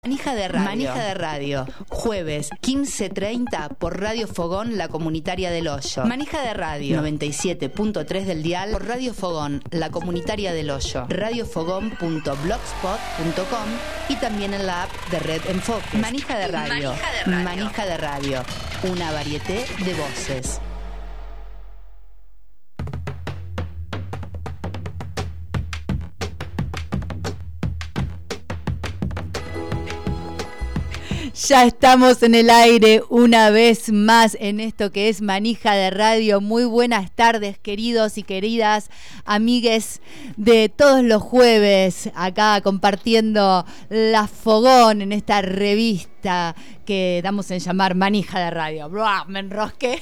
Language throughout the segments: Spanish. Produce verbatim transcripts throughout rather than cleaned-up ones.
Manija de Radio. Manija de Radio. Jueves, quince treinta por Radio Fogón, la comunitaria del Hoyo. Manija de Radio. noventa y siete punto tres del dial por Radio Fogón, la comunitaria del Hoyo. radiofogón punto blogspot punto com y también en la app de Red Enfoque. Manija de Radio. Manija de Radio. Manija de Radio. Una varieté de voces. Ya estamos en el aire una vez más en esto que es Manija de Radio. Muy buenas tardes, queridos y queridas amigues de todos los jueves, acá compartiendo la Fogón en esta revista que damos en llamar Manija de Radio. ¡Buah! Me enrosqué.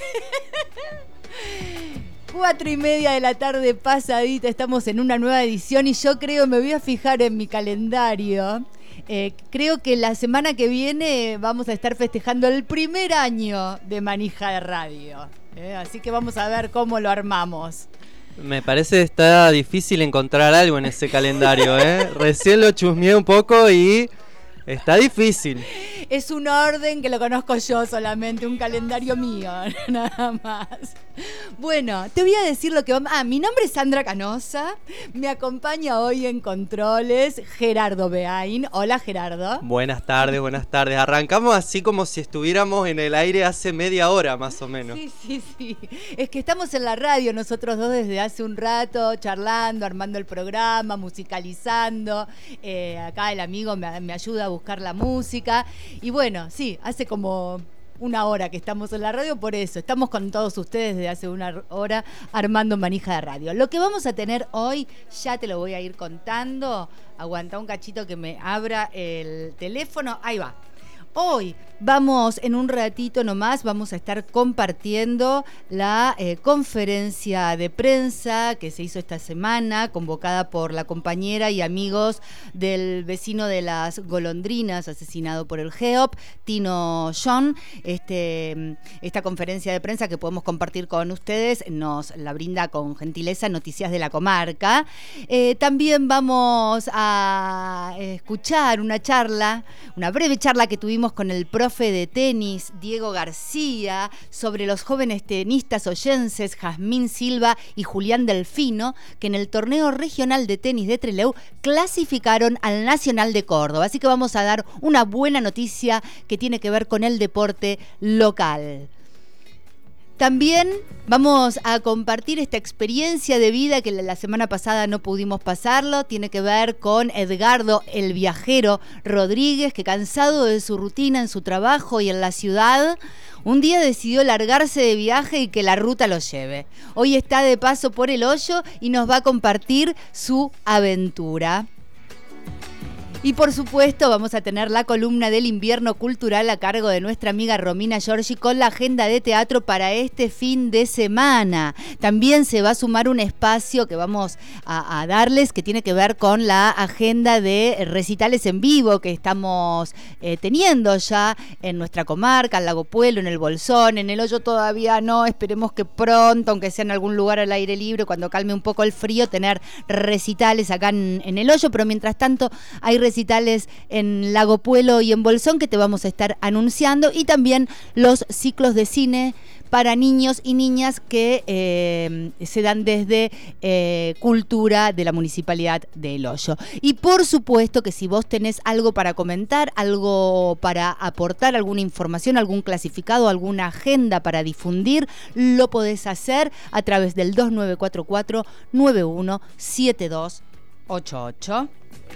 Cuatro y media de la tarde pasadita, estamos en una nueva edición y yo creo, me voy a fijar en mi calendario. Eh, creo que la semana que viene vamos a estar festejando el primer año de Manija de Radio. Eh, así que vamos a ver cómo lo armamos. Me parece que está difícil encontrar algo en ese calendario. ¿eh? Recién lo chusmeé un poco y está difícil. Es un orden que lo conozco yo solamente, un calendario mío, nada más. Bueno, te voy a decir lo que vamos... Ah, mi nombre es Sandra Canosa, me acompaña hoy en Controles Gerardo Beain. Hola, Gerardo. Buenas tardes, buenas tardes. Arrancamos así como si estuviéramos en el aire hace media hora, más o menos. Sí, sí, sí. Es que estamos en la radio nosotros dos desde hace un rato, charlando, armando el programa, musicalizando. Eh, acá el amigo me, me ayuda a buscar la música. Y bueno, sí, hace como una hora que estamos en la radio, por eso estamos con todos ustedes desde hace una hora armando Manija de Radio. Lo que vamos a tener hoy, ya te lo voy a ir contando. Aguanta un cachito que me abra el teléfono. Ahí va. Hoy vamos, en un ratito nomás, vamos a estar compartiendo la eh, conferencia de prensa que se hizo esta semana, convocada por la compañera y amigos del vecino de las golondrinas, asesinado por el GEOP, Tino John. Este, esta conferencia de prensa que podemos compartir con ustedes nos la brinda con gentileza Noticias de la Comarca. Eh, también vamos a escuchar una charla, una breve charla que tuvimos con el profe de tenis Diego García sobre los jóvenes tenistas oyenses Jazmín Silva y Julián Delfino, que en el torneo regional de tenis de Trelew clasificaron al Nacional de Córdoba. Así que vamos a dar una buena noticia que tiene que ver con el deporte local. También vamos a compartir esta experiencia de vida que la semana pasada no pudimos pasarlo. Tiene que ver con Edgardo el Viajero Rodríguez, que cansado de su rutina en su trabajo y en la ciudad, un día decidió largarse de viaje y que la ruta lo lleve. Hoy está de paso por el Hoyo y nos va a compartir su aventura. Y por supuesto vamos a tener la columna del invierno cultural a cargo de nuestra amiga Romina Giorgi con la agenda de teatro para este fin de semana. También se va a sumar un espacio que vamos a, a darles que tiene que ver con la agenda de recitales en vivo que estamos eh, teniendo ya en nuestra comarca, en Lago Puelo, en el Bolsón, en el Hoyo todavía no, esperemos que pronto, aunque sea en algún lugar al aire libre, cuando calme un poco el frío, tener recitales acá en, en el Hoyo, pero mientras tanto hay recitales recitales en Lago Puelo y en Bolsón que te vamos a estar anunciando, y también los ciclos de cine para niños y niñas que eh, se dan desde eh, Cultura de la Municipalidad de El Hoyo. Y por supuesto que si vos tenés algo para comentar, algo para aportar, alguna información, algún clasificado, alguna agenda para difundir, lo podés hacer a través del dos nueve cuatro cuatro nueve uno siete dos ocho ocho.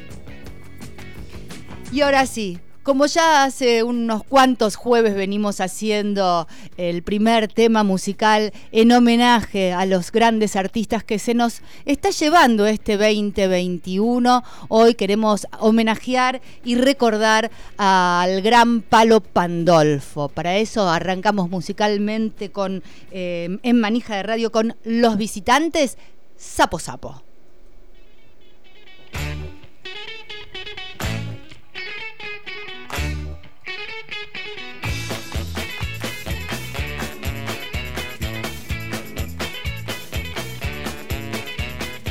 Y ahora sí, como ya hace unos cuantos jueves venimos haciendo el primer tema musical en homenaje a los grandes artistas que se nos está llevando este veinte veintiuno, hoy queremos homenajear y recordar al gran Palo Pandolfo. Para eso arrancamos musicalmente con eh, en Manija de Radio con Los Visitantes, Sapo Sapo.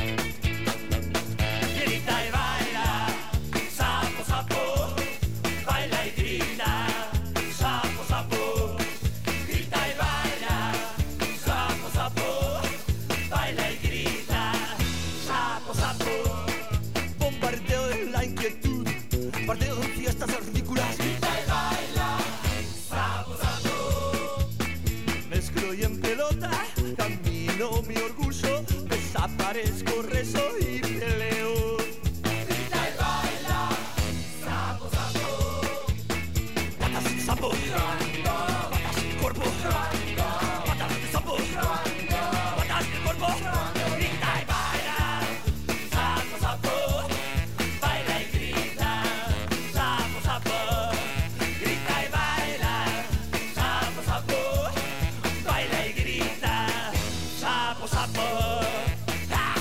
Grita y baila, sapo, sapo, fiestas ridículas. Grita y baila, sapo, sapo. Mezclo y en pelota, camino mi orgullo, desaparezco, rezo y peleo. Grita y baila, sapo, sapo. Patas de sapo, patas del cuerpo, patas de sapo, patas del cuerpo. Grita y baila, sapo, sapo. Baila y grita, sapo, sapo. Grita y baila, sapo, sapo. Baila y grita, sapo, sapo. ¡Ah!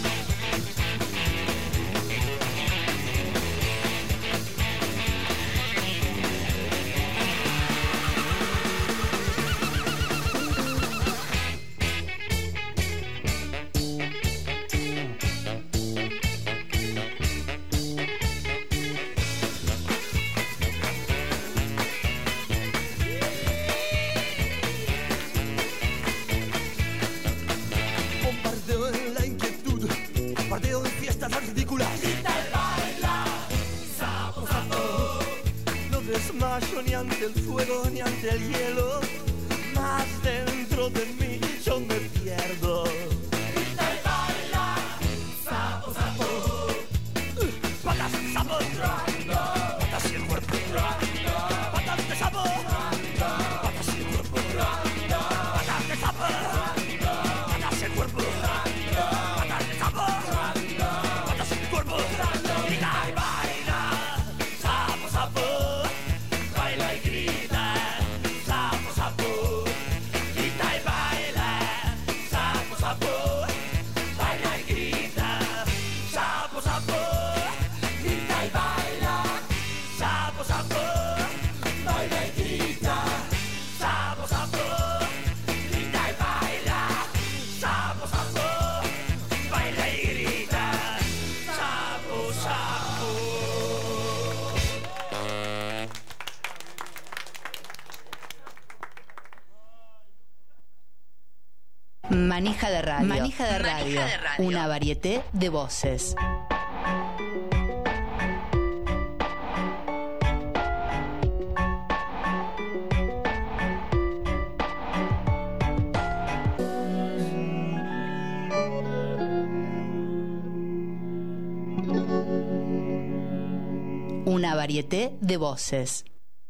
Bombardeo en la inquietud, bombardeo en fiestas ridículas. Grita y baila, sapo, sapo. No desmayo ni ante el fuego ni ante el hielo, más dentro de mí yo me pierdo. Grita y baila, sapo, sapo. Uh, patas de sapo, patas y el cuerpo, patas de sapo, patas y el cuerpo, patas de sapo. Patas el cuerpo, patas de sapo, patas el cuerpo. Grita y baila, sapo, sapo. Baila y grita, sapo, sapo. Grita y baila, sapo, sapo. Baila y grita, sapo, sapo. Grita y baila, sapo, sapo. Baila y grita, sapo, sapo. Grita y baila, sapo, sapo. Baila y grita, sapo, sapo. Manija de radio. Manija de radio. Manija de radio. Una varieté de voces. Una varieté de voces.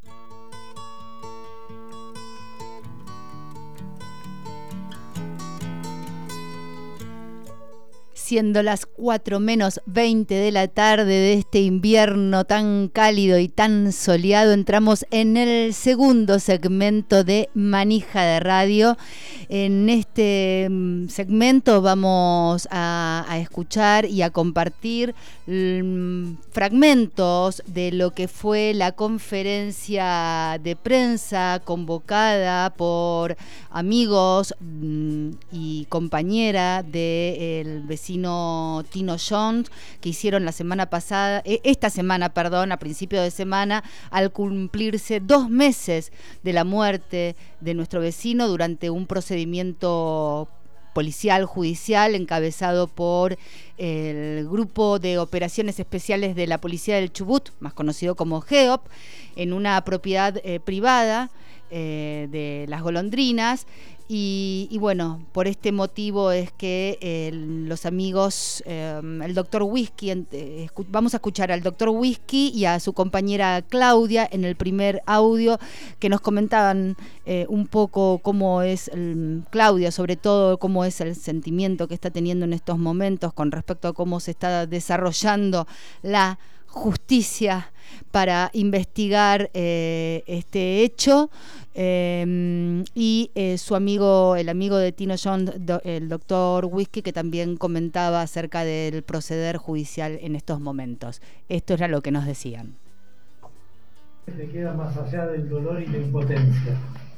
Siendo las cuatro menos veinte de la tarde de este invierno tan cálido y tan soleado, entramos en el segundo segmento de Manija de Radio. En este segmento vamos a, a escuchar y a compartir um, fragmentos de lo que fue la conferencia de prensa convocada por amigos um, y compañera del vecino Tino Jones, que hicieron la semana pasada, esta semana, perdón, a principio de semana, al cumplirse dos meses de la muerte de nuestro vecino durante un procedimiento policial judicial encabezado por el Grupo de Operaciones Especiales de la Policía del Chubut, más conocido como GEOP, en una propiedad eh, privada eh, de Las Golondrinas. Y, y bueno, por este motivo es que eh, los amigos, eh, el doctor Whisky, eh, escu- vamos a escuchar al doctor Whisky y a su compañera Claudia en el primer audio, que nos comentaban eh, un poco cómo es, el, Claudia sobre todo, cómo es el sentimiento que está teniendo en estos momentos con respecto a cómo se está desarrollando la justicia para investigar eh, este hecho. Eh, y eh, su amigo, el amigo de Tino John, do, el doctor Whisky, que también comentaba acerca del proceder judicial en estos momentos. Esto era lo que nos decían. Te queda más allá del dolor y la impotencia.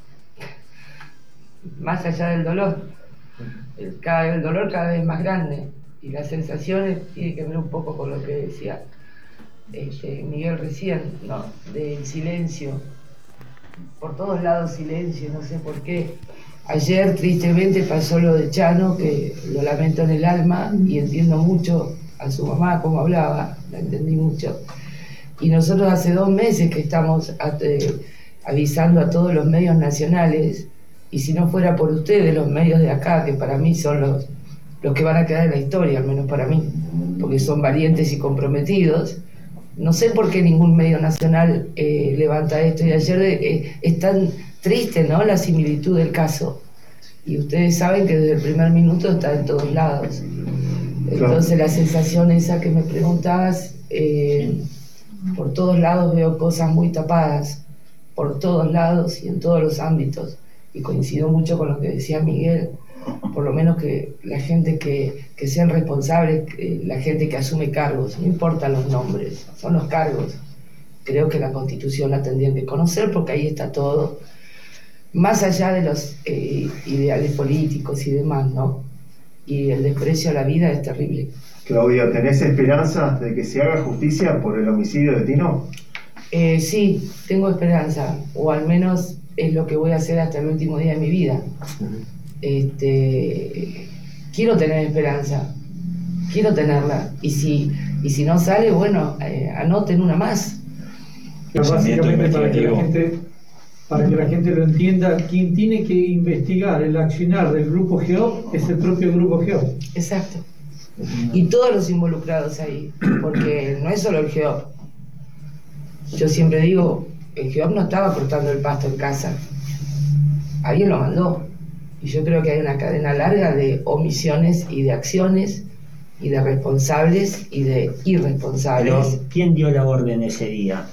Más allá del dolor, el, cada, el dolor cada vez más grande, y las sensaciones tienen que ver un poco con lo que decía este, Miguel recién, ¿no? Del silencio. Por todos lados silencio, no sé por qué. Ayer tristemente pasó lo de Chano, que lo lamento en el alma y entiendo mucho a su mamá como hablaba, la entendí mucho. Y nosotros hace dos meses que estamos eh, avisando a todos los medios nacionales, y si no fuera por ustedes, los medios de acá, que para mí son los, los que van a quedar en la historia, al menos para mí, porque son valientes y comprometidos, no sé por qué ningún medio nacional eh, levanta esto, y ayer eh, es tan triste, ¿no?, la similitud del caso. Y ustedes saben que desde el primer minuto está en todos lados. Entonces la sensación esa que me preguntabas, eh, por todos lados veo cosas muy tapadas, por todos lados y en todos los ámbitos. Y coincido mucho con lo que decía Miguel, por lo menos que la gente que, que sean responsables, que la gente que asume cargos, no importan los nombres, son los cargos. Creo que la Constitución la tendrían que conocer porque ahí está todo, más allá de los eh, ideales políticos y demás, ¿no? Y el desprecio a la vida es terrible. Claudia, ¿tenés esperanzas de que se haga justicia por el homicidio de Tino? Eh, sí, tengo esperanza, o al menos es lo que voy a hacer hasta el último día de mi vida. Este, quiero tener esperanza, quiero tenerla, y si, y si no sale, bueno, eh, anoten una más. Básicamente para que la gente, para que la gente lo entienda, quien tiene que investigar el accionar del Grupo GEOP es el propio Grupo GEOP. Exacto. Y todos los involucrados ahí, porque no es solo el GEOP. Yo siempre digo, el GEOP no estaba cortando el pasto en casa, alguien lo mandó. Y yo creo que hay una cadena larga de omisiones y de acciones, y de responsables y de irresponsables. Pero, ¿quién dio la orden ese día?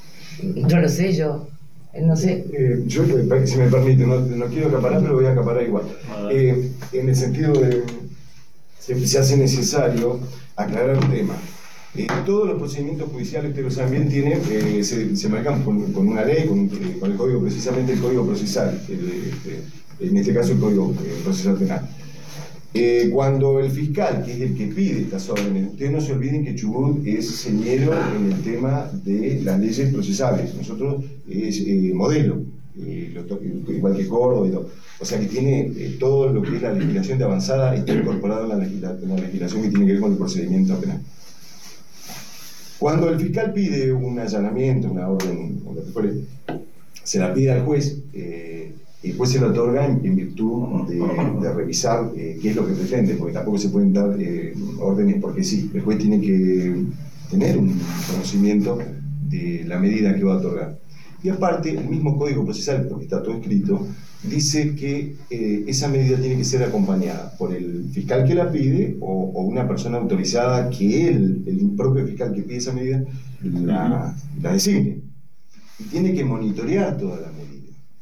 No lo sé yo, no sé. Eh, yo, si me permite, no, no quiero acaparar, pero voy a acaparar igual. Eh, en el sentido de, se, se hace necesario aclarar un tema. Eh, todos los procedimientos judiciales, ustedes lo saben bien, tienen, eh, se, se marcan con, con una ley, con, eh, con el código, precisamente el código procesal, el, el, en este caso el código eh, procesal penal. Eh, cuando el fiscal, que es el que pide estas órdenes, ustedes no se olviden que Chubut es señero en el tema de las leyes procesales. Nosotros es eh, modelo, eh, lo, igual que Córdoba y todo. O sea que tiene eh, todo lo que es la legislación de avanzada, está incorporado en la, legisla, en la legislación que tiene que ver con el procedimiento penal. Cuando el fiscal pide un allanamiento, una orden, o lo que fuere, se la pide al juez, eh, el juez se la otorga en, en virtud de, de revisar eh, qué es lo que pretende, porque tampoco se pueden dar eh, órdenes porque sí. El juez tiene que tener un conocimiento de la medida que va a otorgar. Y aparte, el mismo Código Procesal, porque está todo escrito, dice que eh, esa medida tiene que ser acompañada por el fiscal que la pide o, o una persona autorizada que él, el propio fiscal que pide esa medida, la, la designe. Y tiene que monitorear toda la medida.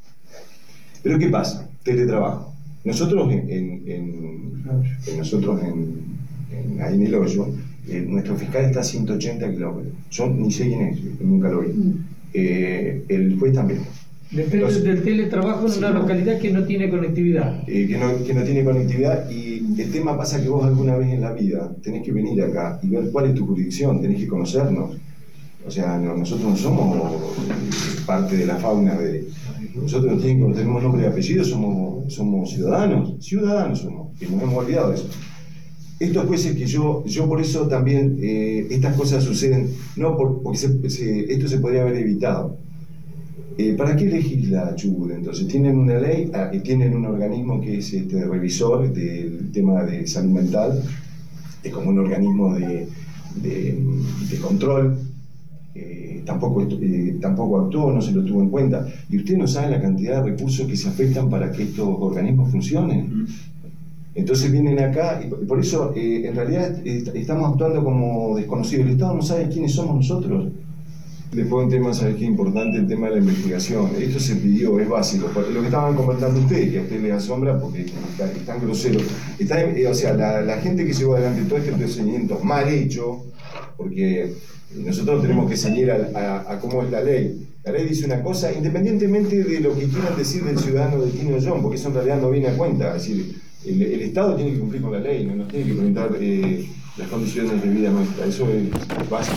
Pero ¿qué pasa? Teletrabajo. Nosotros en, en, en, en nosotros en, en, ahí en el hoyo, eh, nuestro fiscal está a ciento ochenta kilómetros. Yo ni sé quién es, nunca lo vi. Eh, el juez también. Depende Entonces, del teletrabajo en sí, una localidad que no tiene conectividad. Eh, que, no, que no tiene conectividad, y el tema pasa que vos alguna vez en la vida tenés que venir acá y ver cuál es tu jurisdicción, tenés que conocernos. O sea, no, nosotros no somos parte de la fauna de... Nosotros no tenemos, tenemos nombre y apellido, somos, somos ciudadanos, ciudadanos somos, que nos hemos olvidado de eso. Estos jueces que yo, yo por eso también, eh, estas cosas suceden, no por, porque se, se, esto se podría haber evitado. Eh, ¿Para qué legisla Chubut? Entonces, tienen una ley, ah, tienen un organismo que es este revisor del tema de salud mental, es como un organismo de, de, de control. Eh, tampoco, eh, tampoco actuó, no se lo tuvo en cuenta, y usted no sabe la cantidad de recursos que se afectan para que estos organismos funcionen. Entonces vienen acá, y por eso eh, en realidad est estamos actuando como desconocidos. El Estado no sabe quiénes somos nosotros. Después un tema, ¿sabes qué importante? El tema de la investigación. Esto se pidió, es básico. Lo que estaban comentando ustedes, que a ustedes les asombra porque es tan grosero. Está, eh, o sea, la, la gente que llevó adelante todo este procedimiento mal hecho, porque nosotros tenemos que ceñir a, a, a cómo es la ley. La ley dice una cosa, independientemente de lo que quieran decir del ciudadano de Tino John, porque eso en realidad no viene a cuenta. Es decir, el, el Estado tiene que cumplir con la ley, no nos tiene que preguntar eh, las condiciones de vida nuestra. Eso es básico.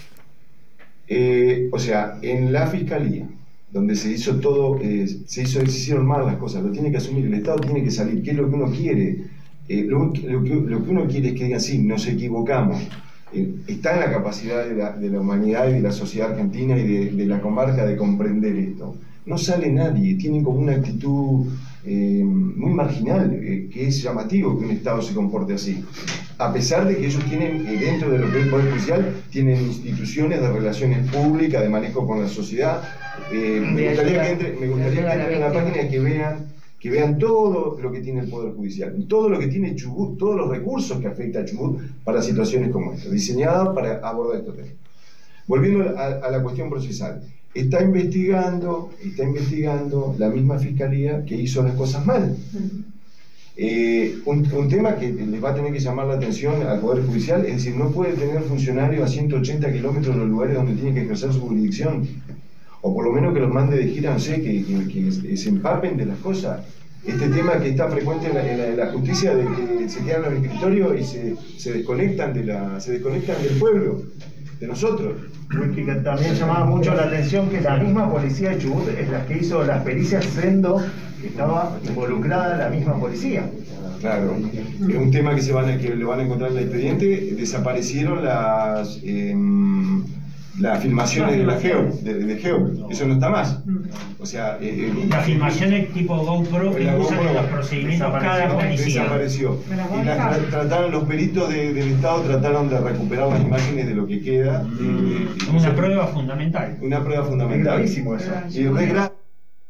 Eh, o sea, en la Fiscalía, donde se hizo todo, eh, se, hizo, se hicieron mal las cosas, lo tiene que asumir, el Estado tiene que salir. ¿Qué es lo que uno quiere? Eh, lo, lo, que, lo que uno quiere es que digan, sí, nos equivocamos. eh, está en la capacidad de la, de la humanidad y de la sociedad argentina y de, de la comarca de comprender esto. No sale nadie, tienen como una actitud eh, muy marginal, eh, que es llamativo que un Estado se comporte así. A pesar de que ellos tienen, eh, dentro de lo que es el Poder Judicial, tienen instituciones de relaciones públicas, de manejo con la sociedad. Eh, me gustaría que entre, me gustaría que entren en la página y que vean, que vean todo lo que tiene el Poder Judicial, todo lo que tiene Chubut, todos los recursos que afecta a Chubut para situaciones como esta, diseñados para abordar estos temas. Volviendo a, a la cuestión procesal. Está investigando, está investigando la misma fiscalía que hizo las cosas mal. Eh, un, un tema que les va a tener que llamar la atención al Poder Judicial, es decir, no puede tener funcionarios a ciento ochenta kilómetros de los lugares donde tiene que ejercer su jurisdicción. O por lo menos que los mande de gira, no sé, que, que, que se empapen de las cosas. Este tema que está frecuente en la, en la, en la justicia, de que se quedan en los escritorios y se, se, desconectan de la, se desconectan del pueblo, de nosotros. Porque también llamaba mucho la atención que la misma policía de Chubut es la que hizo las pericias, siendo que estaba involucrada la misma policía. Claro, es un tema que se van a, que lo van a encontrar en el expediente. Desaparecieron las eh, las filmaciones de la Geo, de, de Geo, eso no está más. O sea, eh, las filmaciones tipo GoPro que usan en los procedimientos cada policía. Desapareció. Y la, trataron, los peritos de, del Estado trataron de recuperar las imágenes de lo que queda. Mm, eh, una eso, prueba fundamental. Una prueba fundamental. Es gravísimo eso. Y es re grave.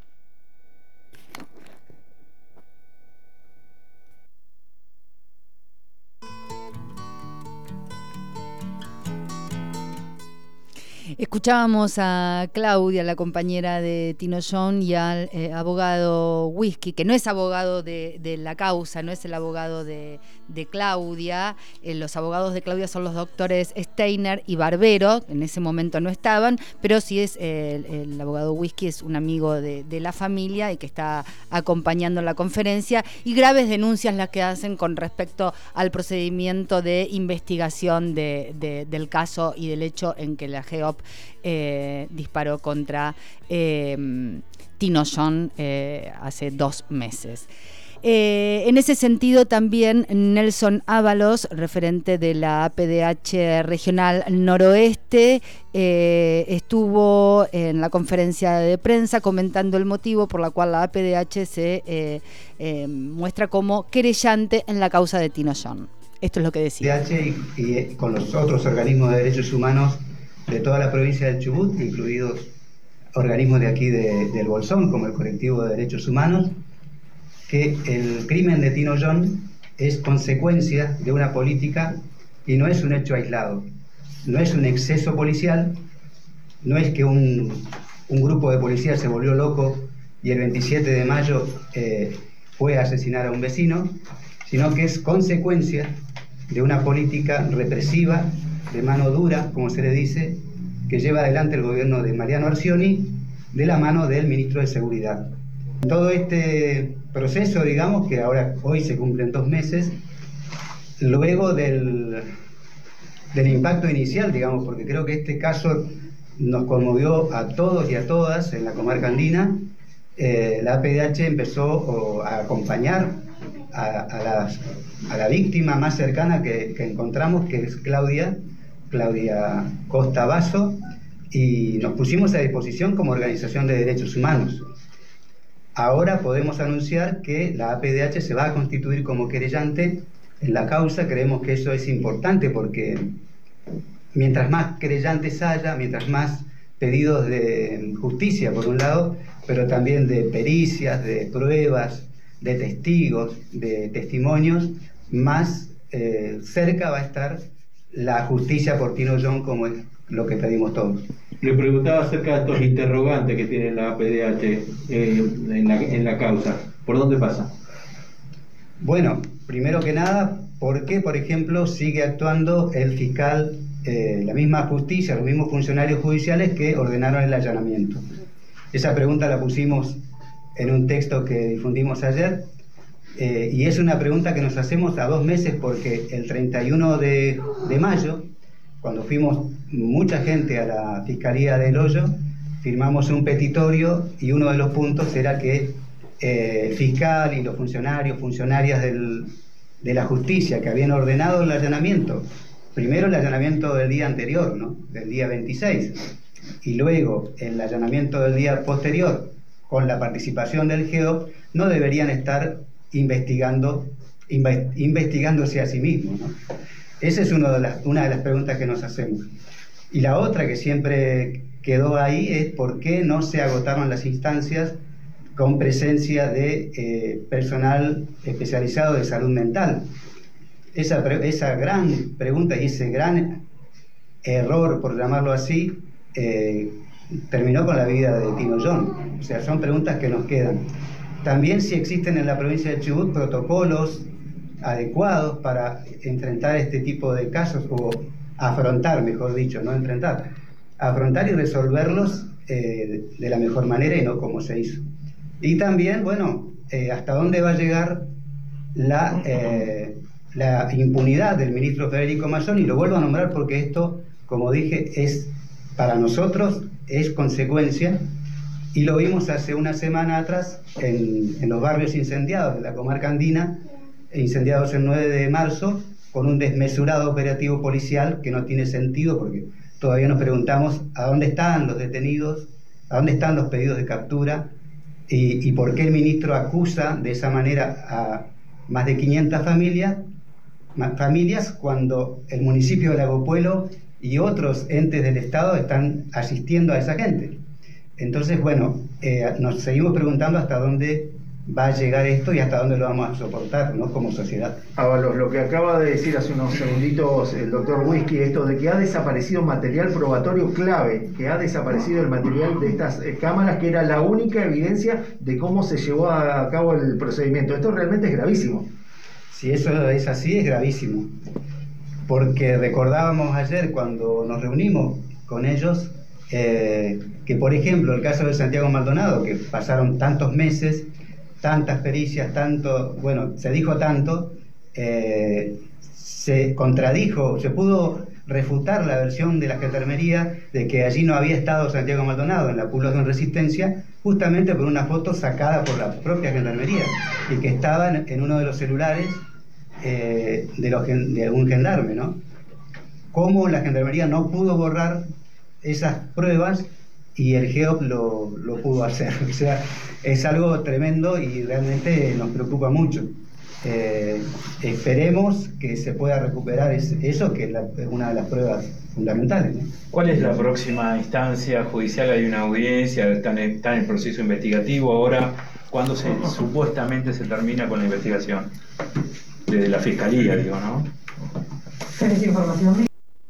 Escuchábamos a Claudia, la compañera de Tino John, y al eh, abogado Whisky, que no es abogado de, de la causa, no es el abogado de, de Claudia. Eh, los abogados de Claudia son los doctores Steiner y Barbero, en ese momento no estaban, pero sí es eh, el, el abogado Whisky, es un amigo de, de la familia y que está acompañando la conferencia, y graves denuncias las que hacen con respecto al procedimiento de investigación de, de, del caso y del hecho en que la GEOP Eh, disparó contra eh, Tino John eh, hace dos meses. Eh, en ese sentido también Nelson Ábalos, referente de la A P D H Regional Noroeste, eh, estuvo en la conferencia de prensa comentando el motivo por la cual la A P D H se eh, eh, muestra como querellante en la causa de Tino John. Esto es lo que decía. A P D H y, y con los otros organismos de derechos humanos de toda la provincia del Chubut, incluidos organismos de aquí de, del Bolsón, como el Colectivo de Derechos Humanos, que el crimen de Tino John es consecuencia de una política y no es un hecho aislado. No es un exceso policial, no es que un, un grupo de policías se volvió loco y el veintisiete de mayo eh, fue a asesinar a un vecino, sino que es consecuencia de una política represiva, de mano dura, como se le dice, que lleva adelante el gobierno de Mariano Arcioni, de la mano del ministro de Seguridad. Todo este proceso, digamos, que ahora hoy se cumplen dos meses, luego del, del impacto inicial, digamos, porque creo que este caso nos conmovió a todos y a todas en la comarca andina, eh, la A P D H empezó a acompañar a, a, las, a la víctima más cercana que, que encontramos, que es Claudia, Claudia Costa Basso, y nos pusimos a disposición como organización de derechos humanos. Ahora podemos anunciar que la A P D H se va a constituir como querellante en la causa. Creemos que eso es importante porque mientras más querellantes haya, mientras más pedidos de justicia por un lado, pero también de pericias, de pruebas, de testigos, de testimonios, más eh, cerca va a estar la justicia por Tino John, como es lo que pedimos todos. Le preguntaba acerca de estos interrogantes que tiene la A P D H eh, en, la, en la causa. ¿Por dónde pasa? Bueno, primero que nada, ¿por qué, por ejemplo, sigue actuando el fiscal, eh, la misma justicia, los mismos funcionarios judiciales que ordenaron el allanamiento? Esa pregunta la pusimos en un texto que difundimos ayer. Eh, y es una pregunta que nos hacemos a dos meses porque el treinta y uno de mayo, cuando fuimos mucha gente a la Fiscalía del Hoyo, firmamos un petitorio y uno de los puntos era que eh, el fiscal y los funcionarios, funcionarias del, de la justicia que habían ordenado el allanamiento primero el allanamiento del día anterior, ¿no? Del día veintiséis, y luego el allanamiento del día posterior, con la participación del GEOP, no deberían estar investigando, inve, investigándose a sí mismos, ¿no? Esa es uno de las, una de las preguntas que nos hacemos. Y la otra que siempre quedó ahí es por qué no se agotaron las instancias con presencia de eh, personal especializado de salud mental. Esa, esa gran pregunta y ese gran error, por llamarlo así, eh, terminó con la vida de Tino John. O sea, son preguntas que nos quedan. También si existen en la provincia de Chubut protocolos adecuados para enfrentar este tipo de casos, o afrontar, mejor dicho, no enfrentar, afrontar y resolverlos eh, de la mejor manera y no como se hizo. Y también, bueno, eh, hasta dónde va a llegar la, eh, la impunidad del ministro Federico Mazzoni. Lo vuelvo a nombrar porque esto, como dije, es para nosotros, es consecuencia, y lo vimos hace una semana atrás en, en los barrios incendiados de la comarca andina, incendiados el nueve de marzo, con un desmesurado operativo policial que no tiene sentido, porque todavía nos preguntamos a dónde están los detenidos, a dónde están los pedidos de captura, y, y por qué el ministro acusa de esa manera a más de quinientas familias, familias cuando el municipio de Lago Puelo y otros entes del Estado están asistiendo a esa gente. Entonces, bueno, eh, nos seguimos preguntando hasta dónde va a llegar esto y hasta dónde lo vamos a soportar, ¿no?, como sociedad. Ábalos, lo que acaba de decir hace unos segunditos el doctor Whisky, esto de que ha desaparecido material probatorio clave, que ha desaparecido el material de estas eh, cámaras, que era la única evidencia de cómo se llevó a cabo el procedimiento. Esto realmente es gravísimo. Si eso es así, es gravísimo. Porque recordábamos ayer cuando nos reunimos con ellos, eh, que por ejemplo el caso de Santiago Maldonado, que pasaron tantos meses, tantas pericias, tanto, bueno, se dijo tanto, eh, se contradijo, se pudo refutar la versión de la Gendarmería de que allí no había estado Santiago Maldonado en la población Resistencia, justamente por una foto sacada por la propia Gendarmería y que estaba en, en uno de los celulares eh, de, los, de un gendarme, ¿no? Cómo la Gendarmería no pudo borrar esas pruebas y el GEOP lo, lo pudo hacer. O sea, es algo tremendo y realmente nos preocupa mucho. Eh, esperemos que se pueda recuperar ese, eso, que es, la, es una de las pruebas fundamentales, ¿no? ¿Cuál es la próxima instancia judicial? ¿Hay una audiencia? ¿Está en, está en el proceso investigativo ahora? ¿Cuándo se, supuestamente se termina con la investigación? Desde la Fiscalía, digo, ¿no? ¿Tenés información?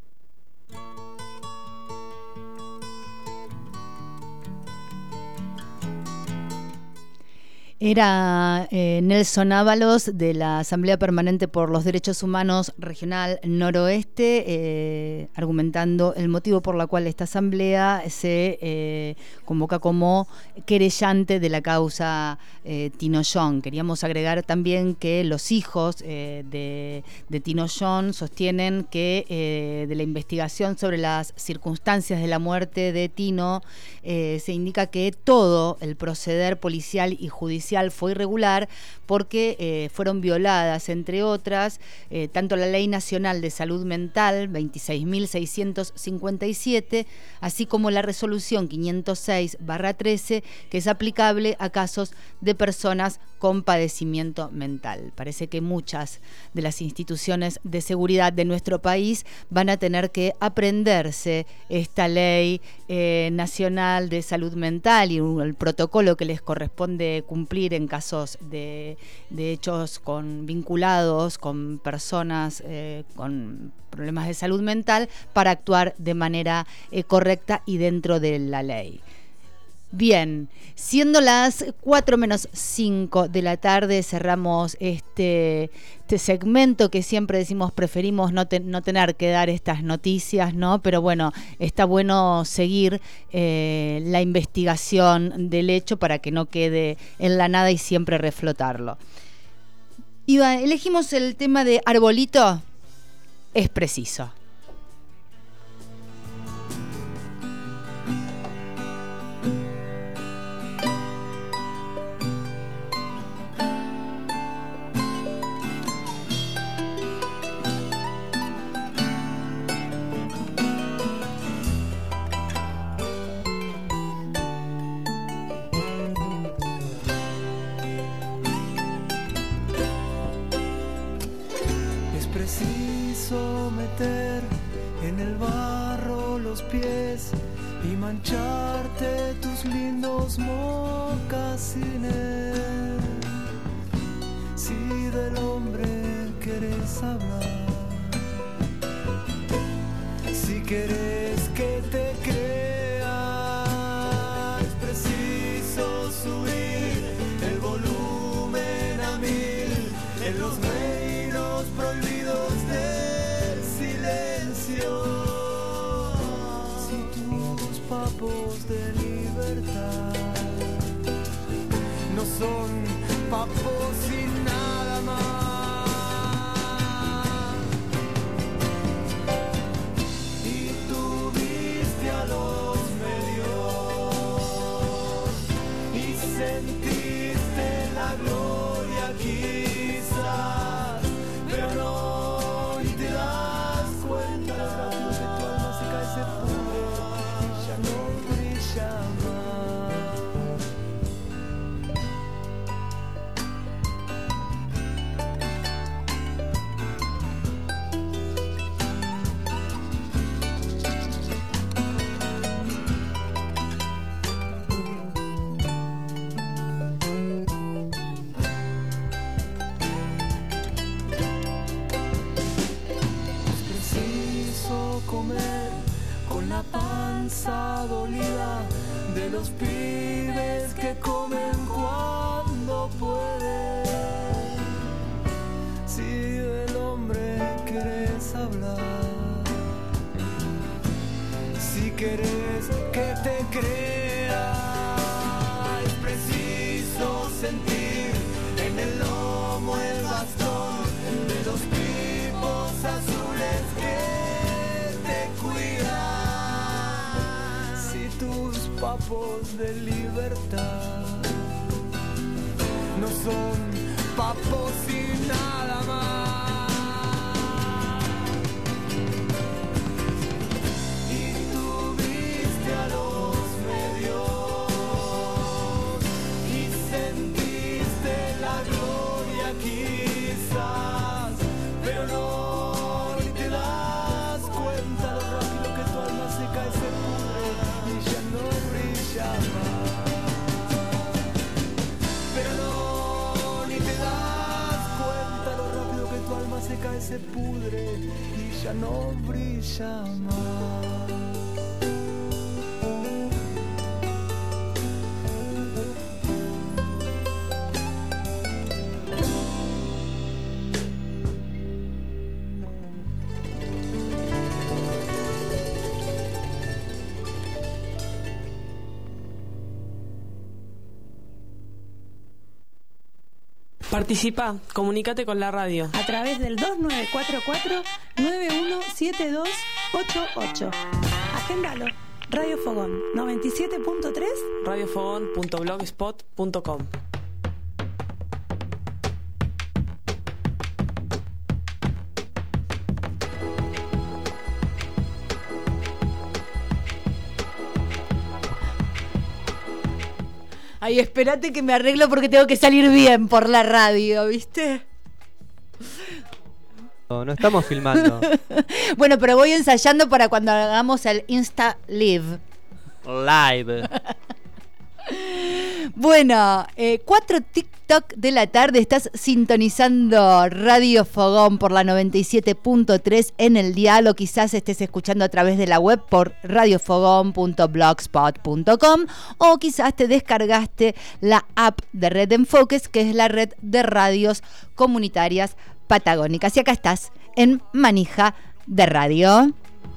Era eh, Nelson Ábalos, de la Asamblea Permanente por los Derechos Humanos Regional Noroeste, eh, argumentando el motivo por el cual esta asamblea se eh, convoca como querellante de la causa eh, Tino John. Queríamos agregar también que los hijos eh, de, de Tino John sostienen que eh, de la investigación sobre las circunstancias de la muerte de Tino eh, se indica que todo el proceder policial y judicial fue irregular porque eh, fueron violadas, entre otras, eh, tanto la Ley Nacional de Salud Mental veintiséis mil seiscientos cincuenta y siete, así como la Resolución quinientos seis barra trece, que es aplicable a casos de personas con padecimiento mental. Parece que muchas de las instituciones de seguridad de nuestro país van a tener que aprenderse esta ley eh, nacional de salud mental y el protocolo que les corresponde cumplir en casos de, de hechos con, vinculados con personas eh, con problemas de salud mental, para actuar de manera eh, correcta y dentro de la ley. Bien, siendo las cuatro menos cinco de la tarde, cerramos este, este segmento que siempre decimos preferimos no, te, no tener que dar estas noticias, ¿no? Pero bueno, está bueno seguir eh, la investigación del hecho para que no quede en la nada y siempre reflotarlo. Iba, elegimos el tema de Arbolito, es preciso. preciso meter en el barro los pies y mancharte tus lindos mocasines. Si del hombre querés hablar, si querés que te crea, es preciso subir el volumen a mil en los reinos prohibidos del silencio. Si tus papos de libertad no son papos sin nada más, y tuviste a los medios y sentiste la gloria quizás, pero no, y te das cuenta rápido que tu alma se cae, se pudre y ya no brilla más. Es preciso comer con la panza dolida de los pibes que comen cuando pueden. Si del hombre querés hablar, si querés que te crea, es preciso sentir en el lomo el bastón de los tipos azules que te cuidan. Si tus papos de libertad no son papos sin nada más, y tuviste a los medios y sentiste la gloria quizás, pero no, y te das cuenta lo rápido que tu alma se cae, se pudre y ya no brilla más. Pero no, ni te das cuenta lo rápido que tu alma se cae, se pudre y ya no brilla más. Participa, comunícate con la radio. A través del dos nueve cuatro cuatro nueve uno siete dos ocho ocho. Agéndalo. Radio Fogón noventa y siete punto tres. radiofogón punto blogspot punto com. Ay, espérate que me arreglo porque tengo que salir bien por la radio, ¿viste? No, no estamos filmando. Bueno, pero voy ensayando para cuando hagamos el Insta Live. Live. Bueno, eh, cuatro TikTok de la tarde, estás sintonizando Radio Fogón por la noventa y siete punto tres en el dial, o quizás estés escuchando a través de la web por radiofogón punto blogspot punto com, o quizás te descargaste la app de Red Enfoques, que es la red de radios comunitarias patagónicas. Y acá estás en Manija de Radio.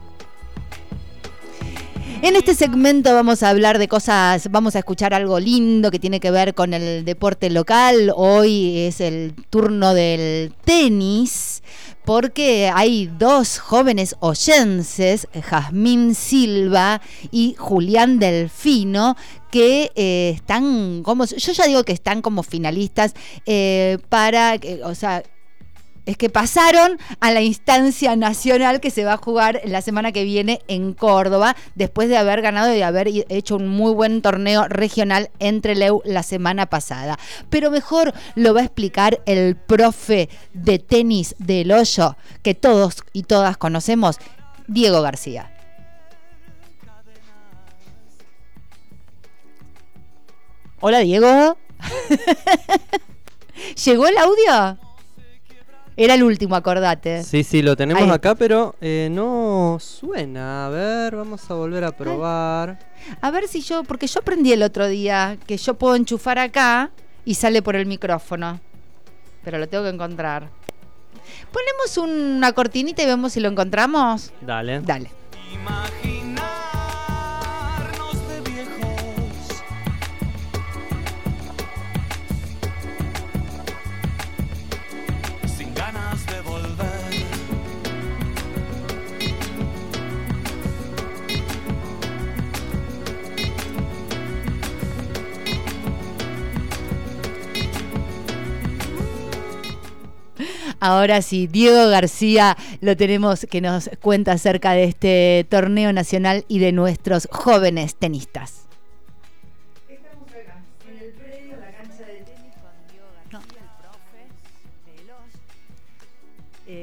En este segmento vamos a hablar de cosas, vamos a escuchar algo lindo que tiene que ver con el deporte local. Hoy es el turno del tenis, porque hay dos jóvenes oyenses, Jazmín Silva y Julián Delfino, que eh, están como, yo ya digo que están como finalistas eh, para, eh, o sea, es que pasaron a la instancia nacional que se va a jugar la semana que viene en Córdoba, después de haber ganado y de haber hecho un muy buen torneo regional entre Trelew la semana pasada. Pero mejor lo va a explicar el profe de tenis del Hoyo, que todos y todas conocemos, Diego García. Hola, Diego. ¿Llegó el audio? Era el último, acordate. Sí, sí, lo tenemos Ahí. acá, pero eh, no suena. A ver, vamos a volver a probar. A ver si yo, porque yo aprendí el otro día que yo puedo enchufar acá y sale por el micrófono. Pero lo tengo que encontrar. Ponemos una cortinita y vemos si lo encontramos. Dale. Dale. Ahora sí, Diego García lo tenemos, que nos cuenta acerca de este torneo nacional y de nuestros jóvenes tenistas. Estamos acá, en el predio, la cancha de tenis con Diego García, el profe de los... Eh,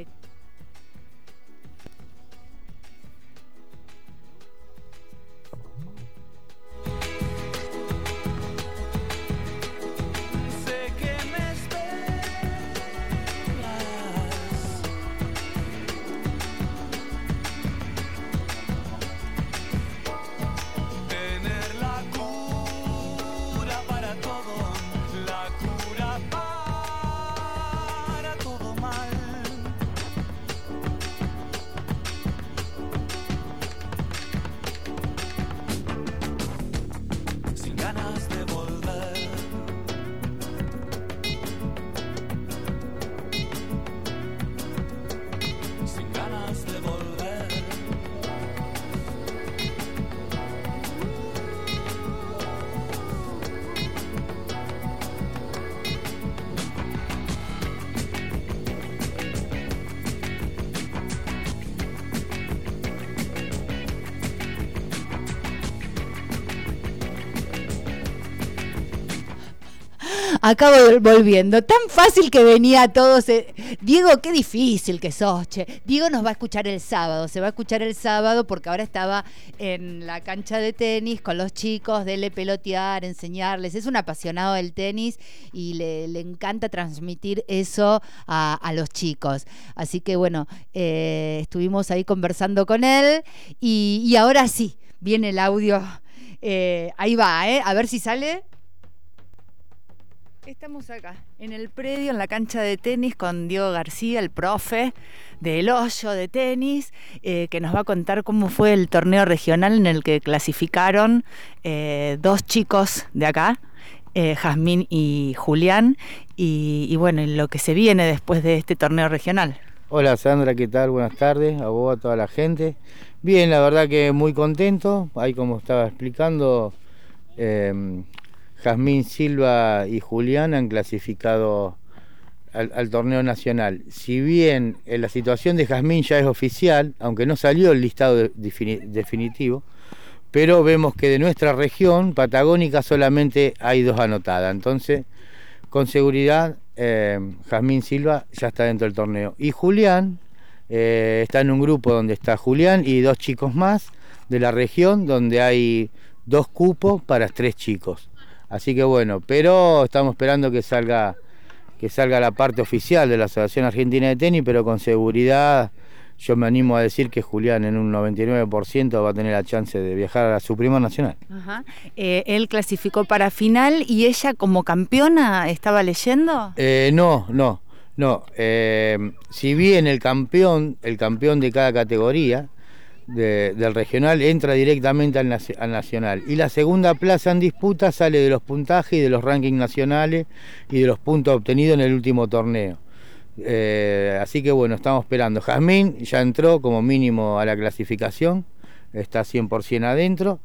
Acabo volviendo. Tan fácil que venía a todos. Eh. Diego, qué difícil que sos, che. Diego nos va a escuchar el sábado. Se va a escuchar el sábado porque ahora estaba en la cancha de tenis con los chicos, dele pelotear, enseñarles. Es un apasionado del tenis y le, le encanta transmitir eso a, a los chicos. Así que bueno, eh, estuvimos ahí conversando con él y, y ahora sí, viene el audio. Eh, ahí va, ¿eh? A ver si sale. Estamos acá, en el predio, en la cancha de tenis con Diego García, el profe del Hoyo de tenis, eh, que nos va a contar cómo fue el torneo regional en el que clasificaron eh, dos chicos de acá, eh, Jazmín y Julián, y, y bueno, lo que se viene después de este torneo regional. Hola Sandra, ¿qué tal? Buenas tardes, a vos, a toda la gente. Bien, la verdad que muy contento, ahí como estaba explicando... Eh, Jazmín Silva y Julián han clasificado al, al torneo nacional. Si bien en la situación de Jazmín ya es oficial, aunque no salió el listado de, defini, definitivo, pero vemos que de nuestra región patagónica solamente hay dos anotadas. Entonces, con seguridad, eh, Jazmín Silva ya está dentro del torneo. Y Julián eh, está en un grupo donde está Julián y dos chicos más de la región, donde hay dos cupos para tres chicos. Así que bueno, pero estamos esperando que salga que salga la parte oficial de la Asociación Argentina de Tenis, pero con seguridad yo me animo a decir que Julián en un noventa y nueve por ciento va a tener la chance de viajar a su primer nacional. Ajá. Eh, él clasificó para final y ella como campeona, ¿estaba leyendo? Eh, no, no, no. Eh, si bien el campeón, el campeón de cada categoría, De, del regional entra directamente al, al nacional y la segunda plaza en disputa sale de los puntajes y de los rankings nacionales y de los puntos obtenidos en el último torneo. Eh, así que bueno, estamos esperando. Jazmín ya entró como mínimo a la clasificación, está cien por ciento adentro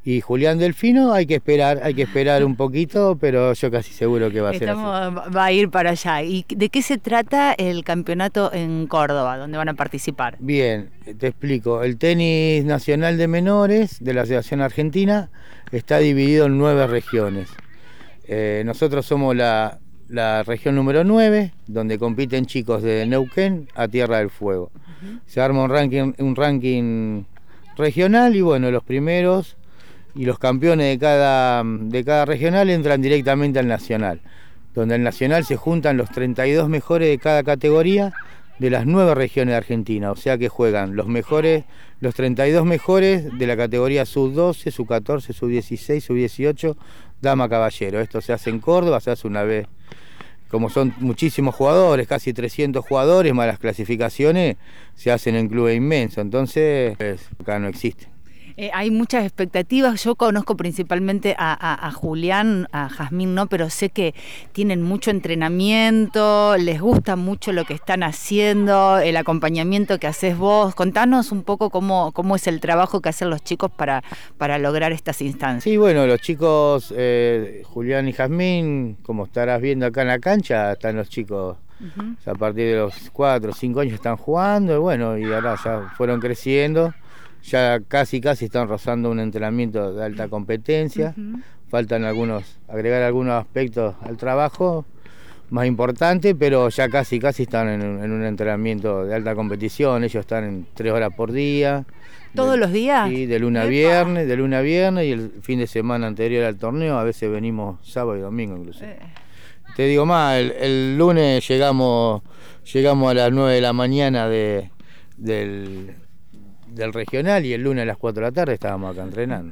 Y Julián Delfino hay que esperar, hay que esperar un poquito, pero yo casi seguro que va a Estamos, ser así. Va a ir para allá. ¿Y de qué se trata el campeonato en Córdoba, donde van a participar? Bien, te explico. El tenis nacional de menores de la Asociación Argentina está dividido en nueve regiones. Eh, nosotros somos la, la región número nueve, donde compiten chicos de Neuquén a Tierra del Fuego. Uh-huh. Se arma un ranking, un ranking regional y bueno, los primeros y los campeones de cada, de cada regional entran directamente al nacional, donde el nacional se juntan los treinta y dos mejores de cada categoría de las nueve regiones de Argentina, o sea que juegan los mejores, los treinta y dos mejores de la categoría sub doce, sub catorce, sub dieciséis, sub dieciocho, dama caballero. Esto se hace en Córdoba, se hace una vez. Como son muchísimos jugadores, casi trescientos jugadores, más las clasificaciones, se hacen en clubes inmensos, entonces pues, acá no existe. Eh, hay muchas expectativas. Yo conozco principalmente a, a, a Julián, a Jazmín no, pero sé que tienen mucho entrenamiento, les gusta mucho lo que están haciendo, el acompañamiento que haces vos. Contanos un poco cómo, cómo es el trabajo que hacen los chicos para, para lograr estas instancias. Sí, bueno, los chicos, eh, Julián y Jazmín, como estarás viendo acá en la cancha, están los chicos. Uh-huh. O sea, a partir de los cuatro o cinco años están jugando y bueno, y ahora ya fueron creciendo. Ya casi casi están rozando un entrenamiento de alta competencia. Uh-huh. Faltan algunos, agregar algunos aspectos al trabajo más importante, pero ya casi casi están en un, en un entrenamiento de alta competición. Ellos están en tres horas por día. ¿Todos de, los días? Sí, de lunes a viernes, de lunes a viernes y el fin de semana anterior al torneo, a veces venimos sábado y domingo inclusive. Eh. Te digo más, el, el lunes llegamos, llegamos a las nueve de la mañana de, del del regional y el lunes a las cuatro de la tarde estábamos acá entrenando.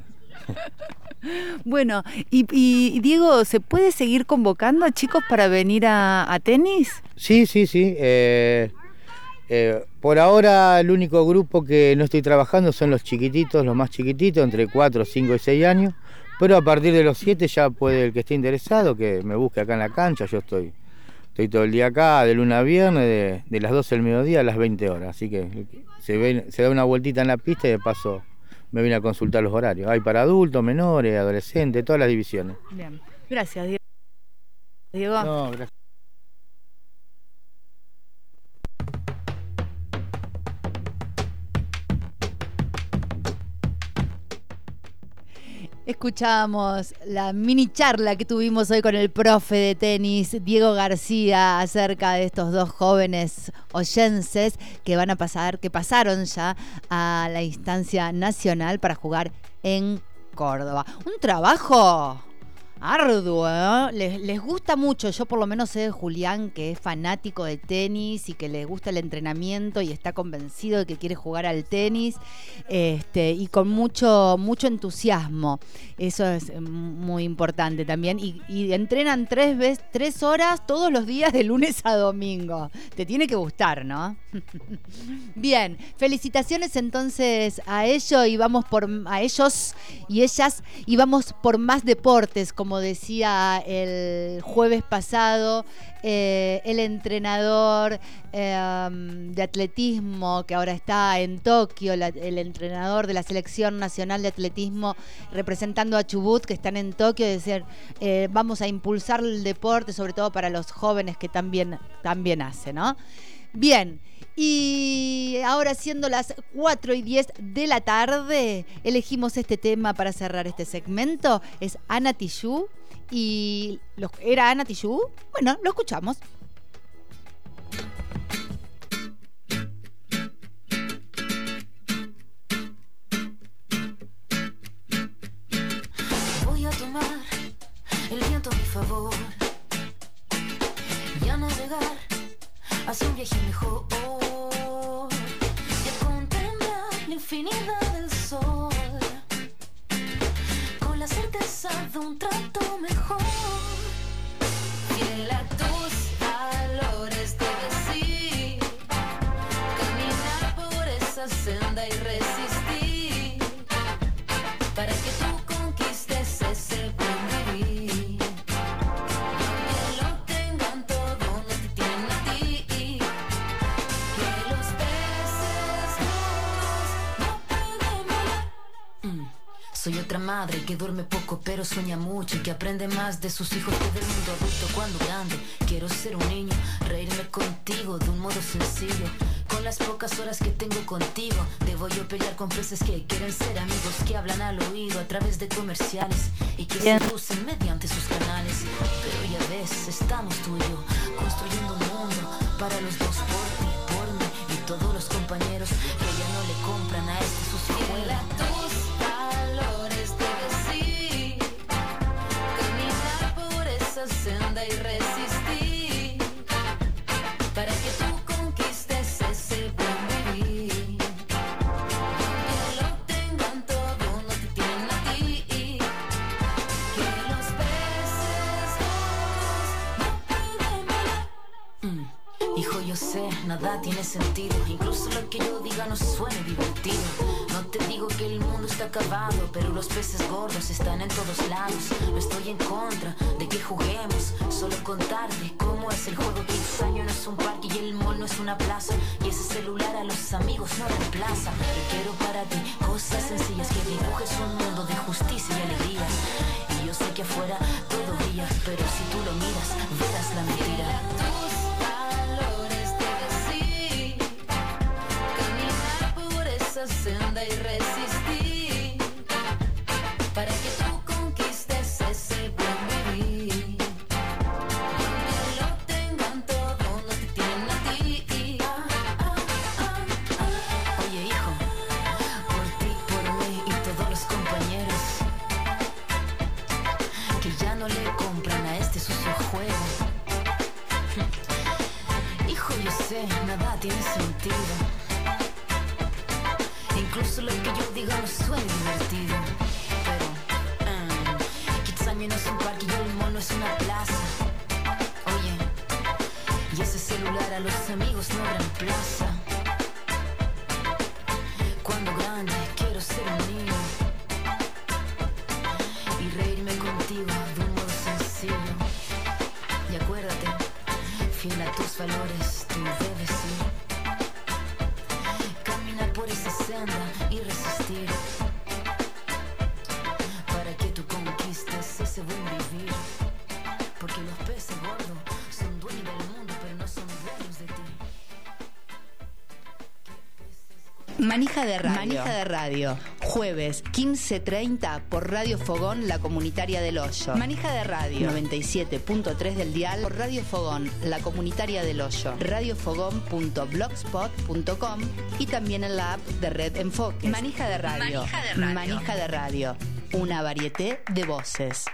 Bueno, y, y Diego, ¿se puede seguir convocando a chicos para venir a, a tenis? Sí, sí, sí. Eh, eh, por ahora el único grupo que no estoy trabajando son los chiquititos, los más chiquititos, entre cuatro, cinco y seis años, pero a partir de los siete ya puede el que esté interesado que me busque acá en la cancha. Yo estoy estoy todo el día acá, de lunes a viernes, de, de las doce del mediodía a las veinte horas, así que se, ve, se da una vueltita en la pista y de paso me vine a consultar los horarios. Hay para adultos, menores, adolescentes, todas las divisiones. Bien, gracias Diego. Diego. No, gracias. Escuchábamos la mini charla que tuvimos hoy con el profe de tenis, Diego García, acerca de estos dos jóvenes oyenses que van a pasar, que pasaron ya a la instancia nacional para jugar en Córdoba. Un trabajo arduo, ¿eh? les, les gusta mucho. Yo por lo menos sé de Julián, que es fanático de tenis y que le gusta el entrenamiento y está convencido de que quiere jugar al tenis, este, y con mucho, mucho entusiasmo. Eso es muy importante también. Y, y entrenan tres veces, tres horas todos los días de lunes a domingo. Te tiene que gustar, ¿no? Bien, felicitaciones entonces a ellos y vamos por a ellos y ellas y vamos por más deportes, como decía el jueves pasado eh, el entrenador eh, de atletismo que ahora está en Tokio, la, el entrenador de la selección nacional de atletismo representando a Chubut, que están en Tokio, decir eh, vamos a impulsar el deporte, sobre todo para los jóvenes que también también hace, ¿no? Bien. Y ahora siendo las cuatro y diez de la tarde, elegimos este tema para cerrar este segmento. Es Ana Tijoux. Y los, ¿era Ana Tijoux? Bueno, lo escuchamos. Voy a tomar el viento a mi favor y a navegar hacia un viaje mejor. La infinidad del sol, con la certeza de un trato mejor, fiel a tus valores te decir, caminar por esa senda y resistir, para que tú conquistes ese buen vivir. Que lo tengan todo, no te tienen a ti, que los peces Soy otra madre que duerme poco pero sueña mucho y que aprende más de sus hijos que del mundo adulto cuando grande. Quiero ser un niño, reírme contigo de un modo sencillo. Con las pocas horas que tengo contigo, debo yo pelear con peces que quieren ser amigos, que hablan al oído a través de comerciales y que Bien. seducen mediante sus canales. Pero ya ves, estamos tú y yo construyendo un mundo para los dos, por ti, por mí y todos los compañeros que ya no le compran a este sus juegos. Tus valores debes ir, caminar por esa senda y resistir, para que tú conquistes ese buen vivir. Que lo tengan todo, no te tienen a ti. Que los peces no pueden volar. Mm. Hijo, yo sé, nada tiene sentido. Incluso lo que yo diga no suene divertido. No te digo que el mundo está acabado, pero los peces gordos están en todos lados. No estoy en contra de que juguemos, solo contarte cómo es el juego. Que el año no es un parque y el mall no es una plaza, y ese celular a los amigos no reemplaza. Yo quiero para ti cosas sencillas, que dibujes un mundo de justicia y alegría. Y yo sé que afuera todo brilla, pero si tú lo miras, verás la mentira. Tus valores debes ir, caminar por esa senda y resistir, para que tú conquistes ese buen vivir. Donde lo tengan todo, no te tienen a ti. Ah, ah, ah, ah. Oye, hijo, por ti, por mí y todos los compañeros que ya no le compran a este sucio juego. Hijo, yo sé, nada tiene sentido. Incluso lo que yo diga no suena divertido. Pero, um, Kitsania no es un parque y el mall no es una plaza. Oye, y ese celular a los amigos no reemplaza. Cuando grande quiero ser un niño y reírme contigo de un modo sencillo. Y acuérdate, fiel a tus valores, tú debes ir, caminar por esa senda y resistir, para que tú conquistes ese buen vivir. Porque los peces gordos son dueños del mundo, pero no son dueños de ti. Manija de radio. Manija de radio. Jueves, quince treinta por Radio Fogón, la comunitaria del Hoyo. Manija de radio. noventa y siete punto tres del dial por Radio Fogón, la comunitaria del Hoyo. radiofogón punto blogspot punto com y también en la app de Red Enfoques. Manija de radio. Manija de radio. Manija de radio. Una varieté de voces.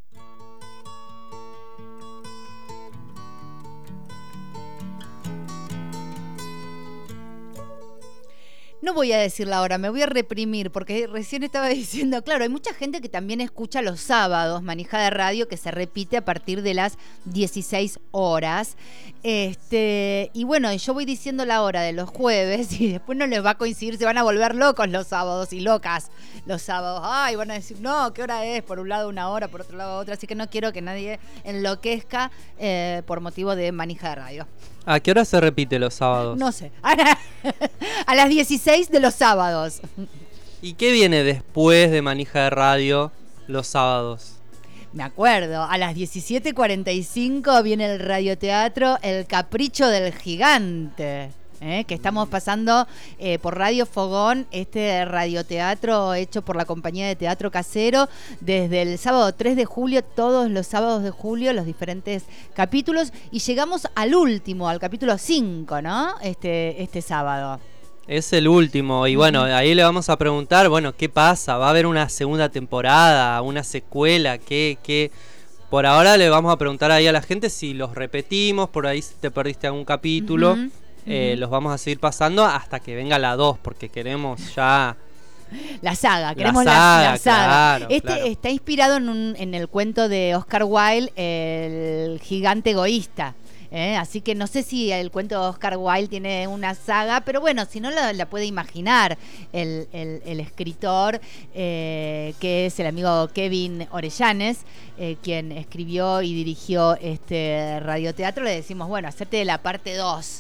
No voy a decirla ahora, me voy a reprimir, porque recién estaba diciendo, claro, hay mucha gente que también escucha los sábados Manija de Radio, que se repite a partir de las dieciséis horas. Este, y bueno, yo voy diciendo la hora de los jueves y después no les va a coincidir, se van a volver locos los sábados y locas los sábados. Ay, van a decir, no, ¿qué hora es? Por un lado una hora, por otro lado otra, así que no quiero que nadie enloquezca eh, por motivo de Manija de Radio. ¿A qué hora se repite los sábados? No sé. A las dieciséis de los sábados. ¿Y qué viene después de Manija de Radio los sábados? Me acuerdo, a las diecisiete cuarenta y cinco viene el radioteatro El Capricho del Gigante. ¿Eh? Que estamos pasando eh, por Radio Fogón, este radioteatro hecho por la compañía de teatro casero desde el sábado tres de julio, todos los sábados de julio, los diferentes capítulos, y llegamos al último, al capítulo cinco, ¿no? Este, este sábado. Es el último, y bueno, ahí le vamos a preguntar, bueno, ¿qué pasa? ¿Va a haber una segunda temporada, una secuela? ¿Qué, qué? Por ahora le vamos a preguntar ahí a la gente si los repetimos, por ahí si te perdiste algún capítulo. Uh-huh. Eh, uh-huh. Los vamos a seguir pasando hasta que venga la dos, porque queremos ya... La saga, queremos la saga. La, la saga. Claro, este claro. Está inspirado en, un, en el cuento de Oscar Wilde, El gigante egoísta. ¿Eh? Así que no sé si el cuento de Oscar Wilde tiene una saga, pero bueno, si no la, la puede imaginar el, el, el escritor, eh, que es el amigo Kevin Orellanes, eh, quien escribió y dirigió este radioteatro. Le decimos, bueno, hacerte la parte dos.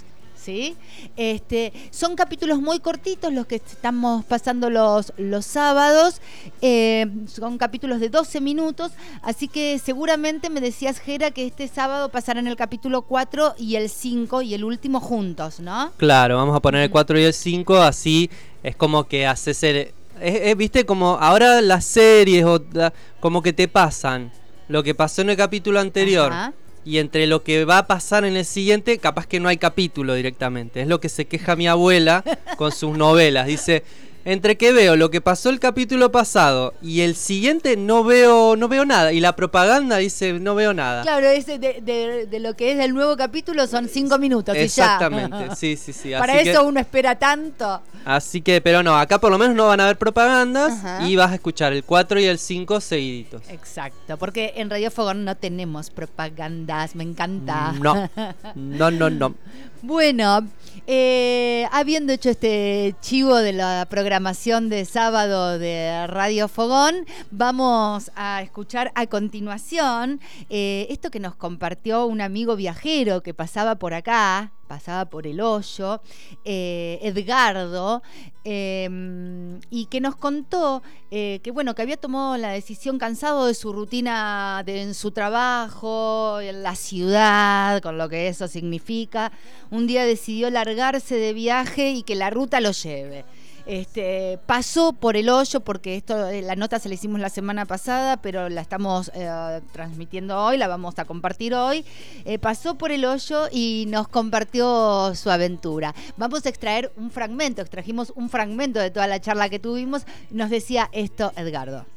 ¿sí? Este, son capítulos muy cortitos los que estamos pasando los, los sábados, eh, son capítulos de doce minutos, así que seguramente me decías, Jera, que este sábado pasarán el capítulo cuatro y el cinco y el último juntos, ¿no? Claro, vamos a poner el cuatro y el cinco, así es como que haces el... Es, es, viste, como ahora las series o la, como que te pasan lo que pasó en el capítulo anterior. Ajá. Y entre lo que va a pasar en el siguiente, capaz que no hay capítulo directamente. Es lo que se queja mi abuela con sus novelas. Dice, entre que veo lo que pasó el capítulo pasado y el siguiente no veo no veo nada. Y la propaganda dice, no veo nada. Claro, ese de, de, de lo que es el nuevo capítulo son cinco minutos. Exactamente, y ya. sí, sí, sí. Para así eso que, uno espera tanto. Así que, pero no, acá por lo menos no van a haber propagandas. Ajá. Y vas a escuchar el cuatro y el cinco seguiditos. Exacto, porque en Radio Fogón no tenemos propagandas, me encanta. No, no, no, no. Bueno, eh, habiendo hecho este chivo de la programación de sábado de Radio Fogón, vamos a escuchar a continuación eh, esto que nos compartió un amigo viajero que pasaba por acá, pasaba por el hoyo, eh, Edgardo, eh, y que nos contó eh, que bueno, que había tomado la decisión, cansado de su rutina de, en su trabajo, en la ciudad, con lo que eso significa. Un día decidió largarse de viaje y que la ruta lo lleve. Este, pasó por el hoyo, porque esto, la nota se la hicimos la semana pasada, pero la estamos eh, transmitiendo hoy, la vamos a compartir hoy. Eh, pasó por el hoyo y nos compartió su aventura. Vamos a extraer un fragmento, extrajimos un fragmento de toda la charla que tuvimos. Nos decía esto Edgardo.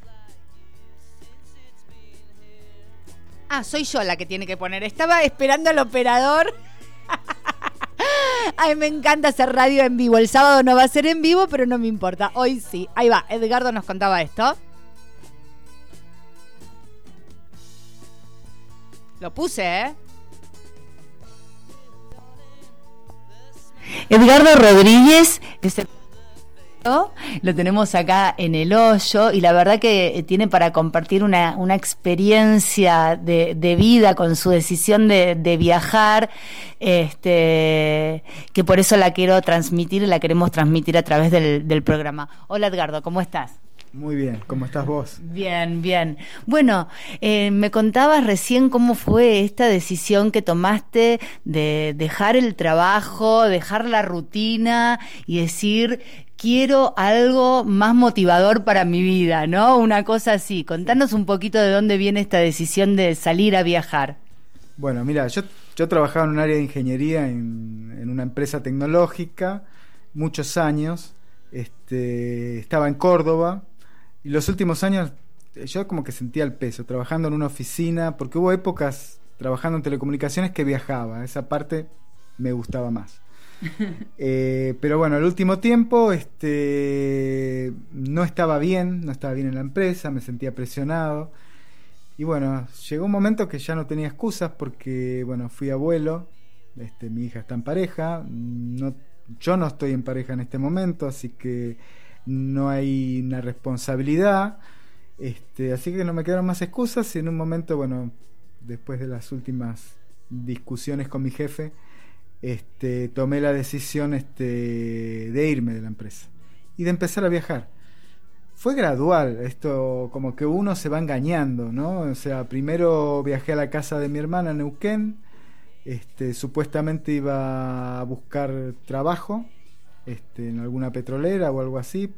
Ah, soy yo la que tiene que poner. Estaba esperando al operador. Ay, me encanta hacer radio en vivo. El sábado no va a ser en vivo, pero no me importa. Hoy sí. Ahí va. Edgardo nos contaba esto. Lo puse, ¿eh? Edgardo Rodríguez es el... Lo tenemos acá en el hoyo y la verdad que tiene para compartir una, una experiencia de, de vida con su decisión de, de viajar, este, que por eso la quiero transmitir y la queremos transmitir a través del, del programa. Hola Edgardo, ¿cómo estás? Muy bien, ¿cómo estás vos? Bien, bien. Bueno, eh, me contabas recién cómo fue esta decisión que tomaste de dejar el trabajo, dejar la rutina y decir, quiero algo más motivador para mi vida, ¿no? Una cosa así. Contanos un poquito de dónde viene esta decisión de salir a viajar. Bueno, mira, yo, yo trabajaba en un área de ingeniería en, en una empresa tecnológica muchos años. Este, estaba en Córdoba. Y los últimos años yo como que sentía el peso, trabajando en una oficina, porque hubo épocas trabajando en telecomunicaciones que viajaba, esa parte me gustaba más. eh, pero bueno, el último tiempo este, no estaba bien, no estaba bien en la empresa, me sentía presionado. Y bueno, llegó un momento que ya no tenía excusas porque, bueno, fui abuelo, este, mi hija está en pareja, no, yo no estoy en pareja en este momento, así que no hay una responsabilidad, este, así que no me quedaron más excusas y en un momento, bueno, después de las últimas discusiones con mi jefe, este, tomé la decisión este, de irme de la empresa y de empezar a viajar. Fue gradual, esto como que uno se va engañando, ¿no? O sea, primero viajé a la casa de mi hermana en Neuquén, este, supuestamente iba a buscar trabajo, Este, en alguna petrolera o algo así,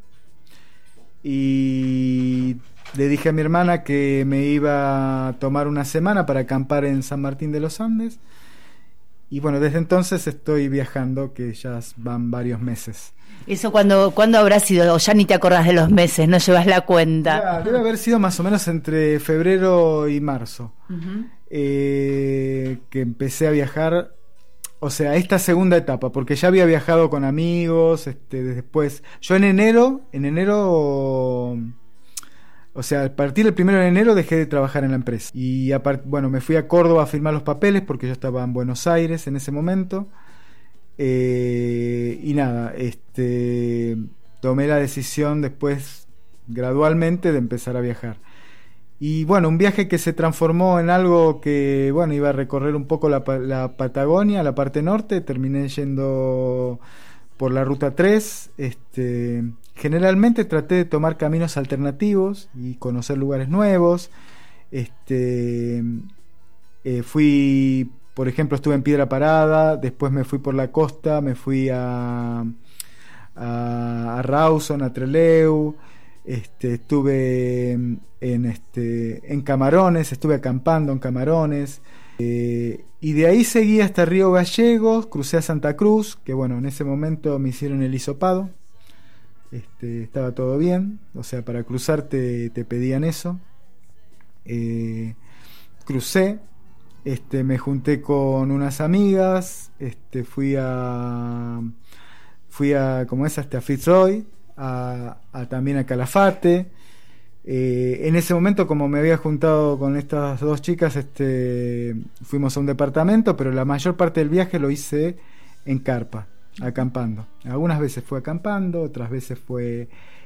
y le dije a mi hermana que me iba a tomar una semana para acampar en San Martín de los Andes, y bueno, desde entonces estoy viajando, que ya van varios meses. ¿Eso cuándo, cuándo habrá sido? O ya ni te acordás de los meses, no llevas la cuenta. Ya, debe haber sido más o menos entre febrero y marzo, uh-huh. eh, que empecé a viajar. O sea, esta segunda etapa, porque ya había viajado con amigos, este, después, yo en enero, en enero, o sea, a partir del primero de enero dejé de trabajar en la empresa. Y a part- bueno, me fui a Córdoba a firmar los papeles porque yo estaba en Buenos Aires en ese momento. Eh, y nada, este, tomé la decisión después, gradualmente, de empezar a viajar. Y bueno, un viaje que se transformó en algo que, bueno, iba a recorrer un poco la, la Patagonia, la parte norte, terminé yendo por la ruta tres. Este, generalmente traté de tomar caminos alternativos y conocer lugares nuevos. Este, eh, fui, por ejemplo, estuve en Piedra Parada, después me fui por la costa, me fui a, a, a Rawson, a Trelew. Este, estuve en, este, en Camarones, estuve acampando en Camarones, eh, y de ahí seguí hasta Río Gallegos, crucé a Santa Cruz, que bueno, en ese momento me hicieron el hisopado, este, estaba todo bien, o sea, para cruzar te, te pedían eso. Eh, crucé, este, me junté con unas amigas, este, fui a fui a, como es, hasta Fitzroy, A, a también a Calafate. Eh, en ese momento, como me había juntado con estas dos chicas, este, fuimos a un departamento, pero la mayor parte del viaje lo hice en carpa, acampando. Algunas veces fue acampando, otras veces fue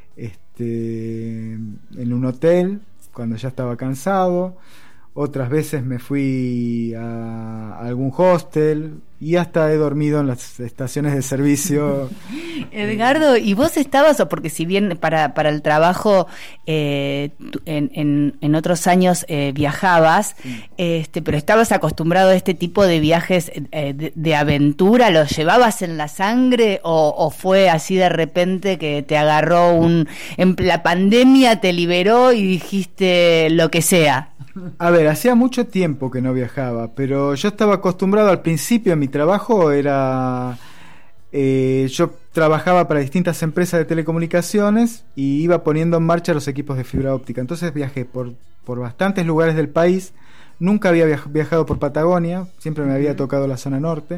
este, en un hotel cuando ya estaba cansado, otras veces me fui a, a algún hostel y hasta he dormido en las estaciones de servicio. Edgardo, ¿y vos estabas, o porque si bien para, para el trabajo eh, en, en, en otros años eh, viajabas, sí. este, pero estabas acostumbrado a este tipo de viajes eh, de, de aventura? ¿Los llevabas en la sangre o, o fue así de repente que te agarró un... en la pandemia te liberó y dijiste lo que sea? A ver, hacía mucho tiempo que no viajaba, pero yo estaba acostumbrado al principio a mi trabajo, era... Eh, yo trabajaba para distintas empresas de telecomunicaciones y iba poniendo en marcha los equipos de fibra óptica. Entonces viajé por, por bastantes lugares del país. Nunca había viaj- viajado por Patagonia, siempre me había tocado la zona norte.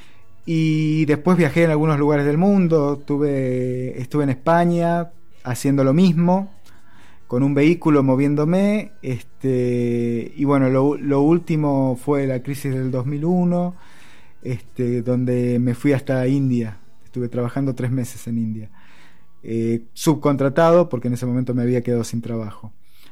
Y después viajé en algunos lugares del mundo. Tuve, estuve en España haciendo lo mismo, con un vehículo moviéndome. Este, y bueno, lo, lo último fue la crisis del dos mil uno. Este, donde me fui hasta India, estuve trabajando tres meses en India, eh, subcontratado porque en ese momento me había quedado sin trabajo.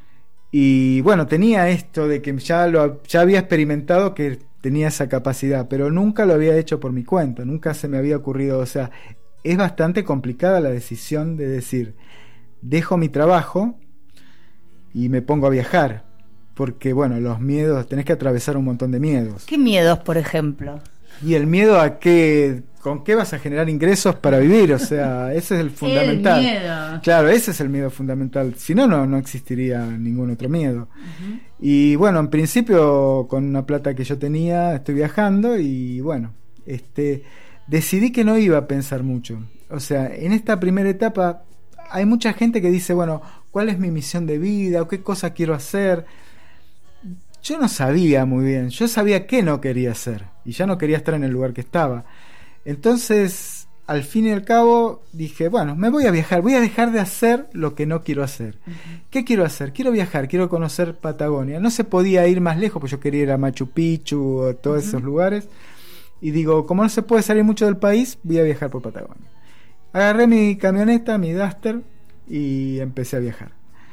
Y bueno, tenía esto de que ya, lo, ya había experimentado que tenía esa capacidad, pero nunca lo había hecho por mi cuenta, nunca se me había ocurrido. O sea, es bastante complicada la decisión de decir, dejo mi trabajo y me pongo a viajar, porque bueno, los miedos, tenés que atravesar un montón de miedos. ¿Qué miedos, por ejemplo? Y el miedo a qué, con qué vas a generar ingresos para vivir, o sea, ese es el fundamental. El miedo. Claro, ese es el miedo fundamental. Si no, no, no existiría ningún otro miedo. Uh-huh. Y bueno, en principio, con una plata que yo tenía, estoy viajando y bueno, este, decidí que no iba a pensar mucho. O sea, en esta primera etapa hay mucha gente que dice, bueno, ¿cuál es mi misión de vida? ¿O qué cosa quiero hacer? Yo no sabía muy bien, yo sabía qué no quería hacer y ya no quería estar en el lugar que estaba. Entonces, al fin y al cabo, dije, bueno, me voy a viajar, voy a dejar de hacer lo que no quiero hacer. Uh-huh. ¿Qué quiero hacer? Quiero viajar, quiero conocer Patagonia. No se podía ir más lejos, porque yo quería ir a Machu Picchu o todos uh-huh. esos lugares. Y digo, como no se puede salir mucho del país, voy a viajar por Patagonia. Agarré mi camioneta, mi Duster, y empecé a viajar.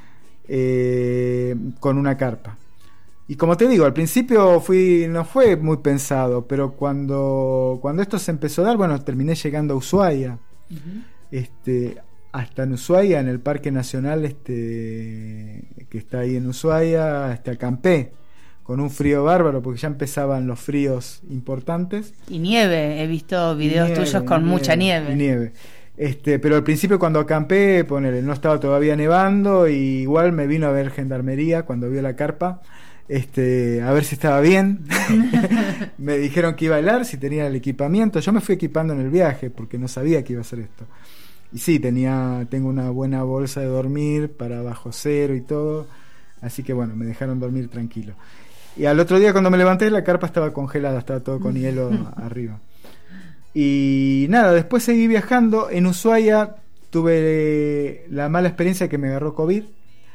Eh, con una carpa. Y como te digo, al principio fui no fue muy pensado, pero cuando, cuando esto se empezó a dar, bueno, terminé llegando a Ushuaia. Uh-huh. Este, hasta en Ushuaia, en el Parque Nacional este, que está ahí en Ushuaia, este, acampé con un frío bárbaro, porque ya empezaban los fríos importantes. Y nieve, he visto videos nieve, tuyos con nieve, mucha nieve. Y nieve. Este, pero al principio cuando acampé, ponele, no estaba todavía nevando, y igual me vino a ver gendarmería cuando vio la carpa. Este, a ver si estaba bien. Me dijeron que iba a bailar, si tenía el equipamiento. Yo me fui equipando en el viaje porque no sabía que iba a hacer esto. Y sí, tenía, tengo una buena bolsa de dormir para bajo cero y todo. Así que bueno, me dejaron dormir tranquilo. Y al otro día cuando me levanté, la carpa estaba congelada, estaba todo con hielo arriba. Y nada, después seguí viajando. En Ushuaia tuve la mala experiencia que me agarró COVID.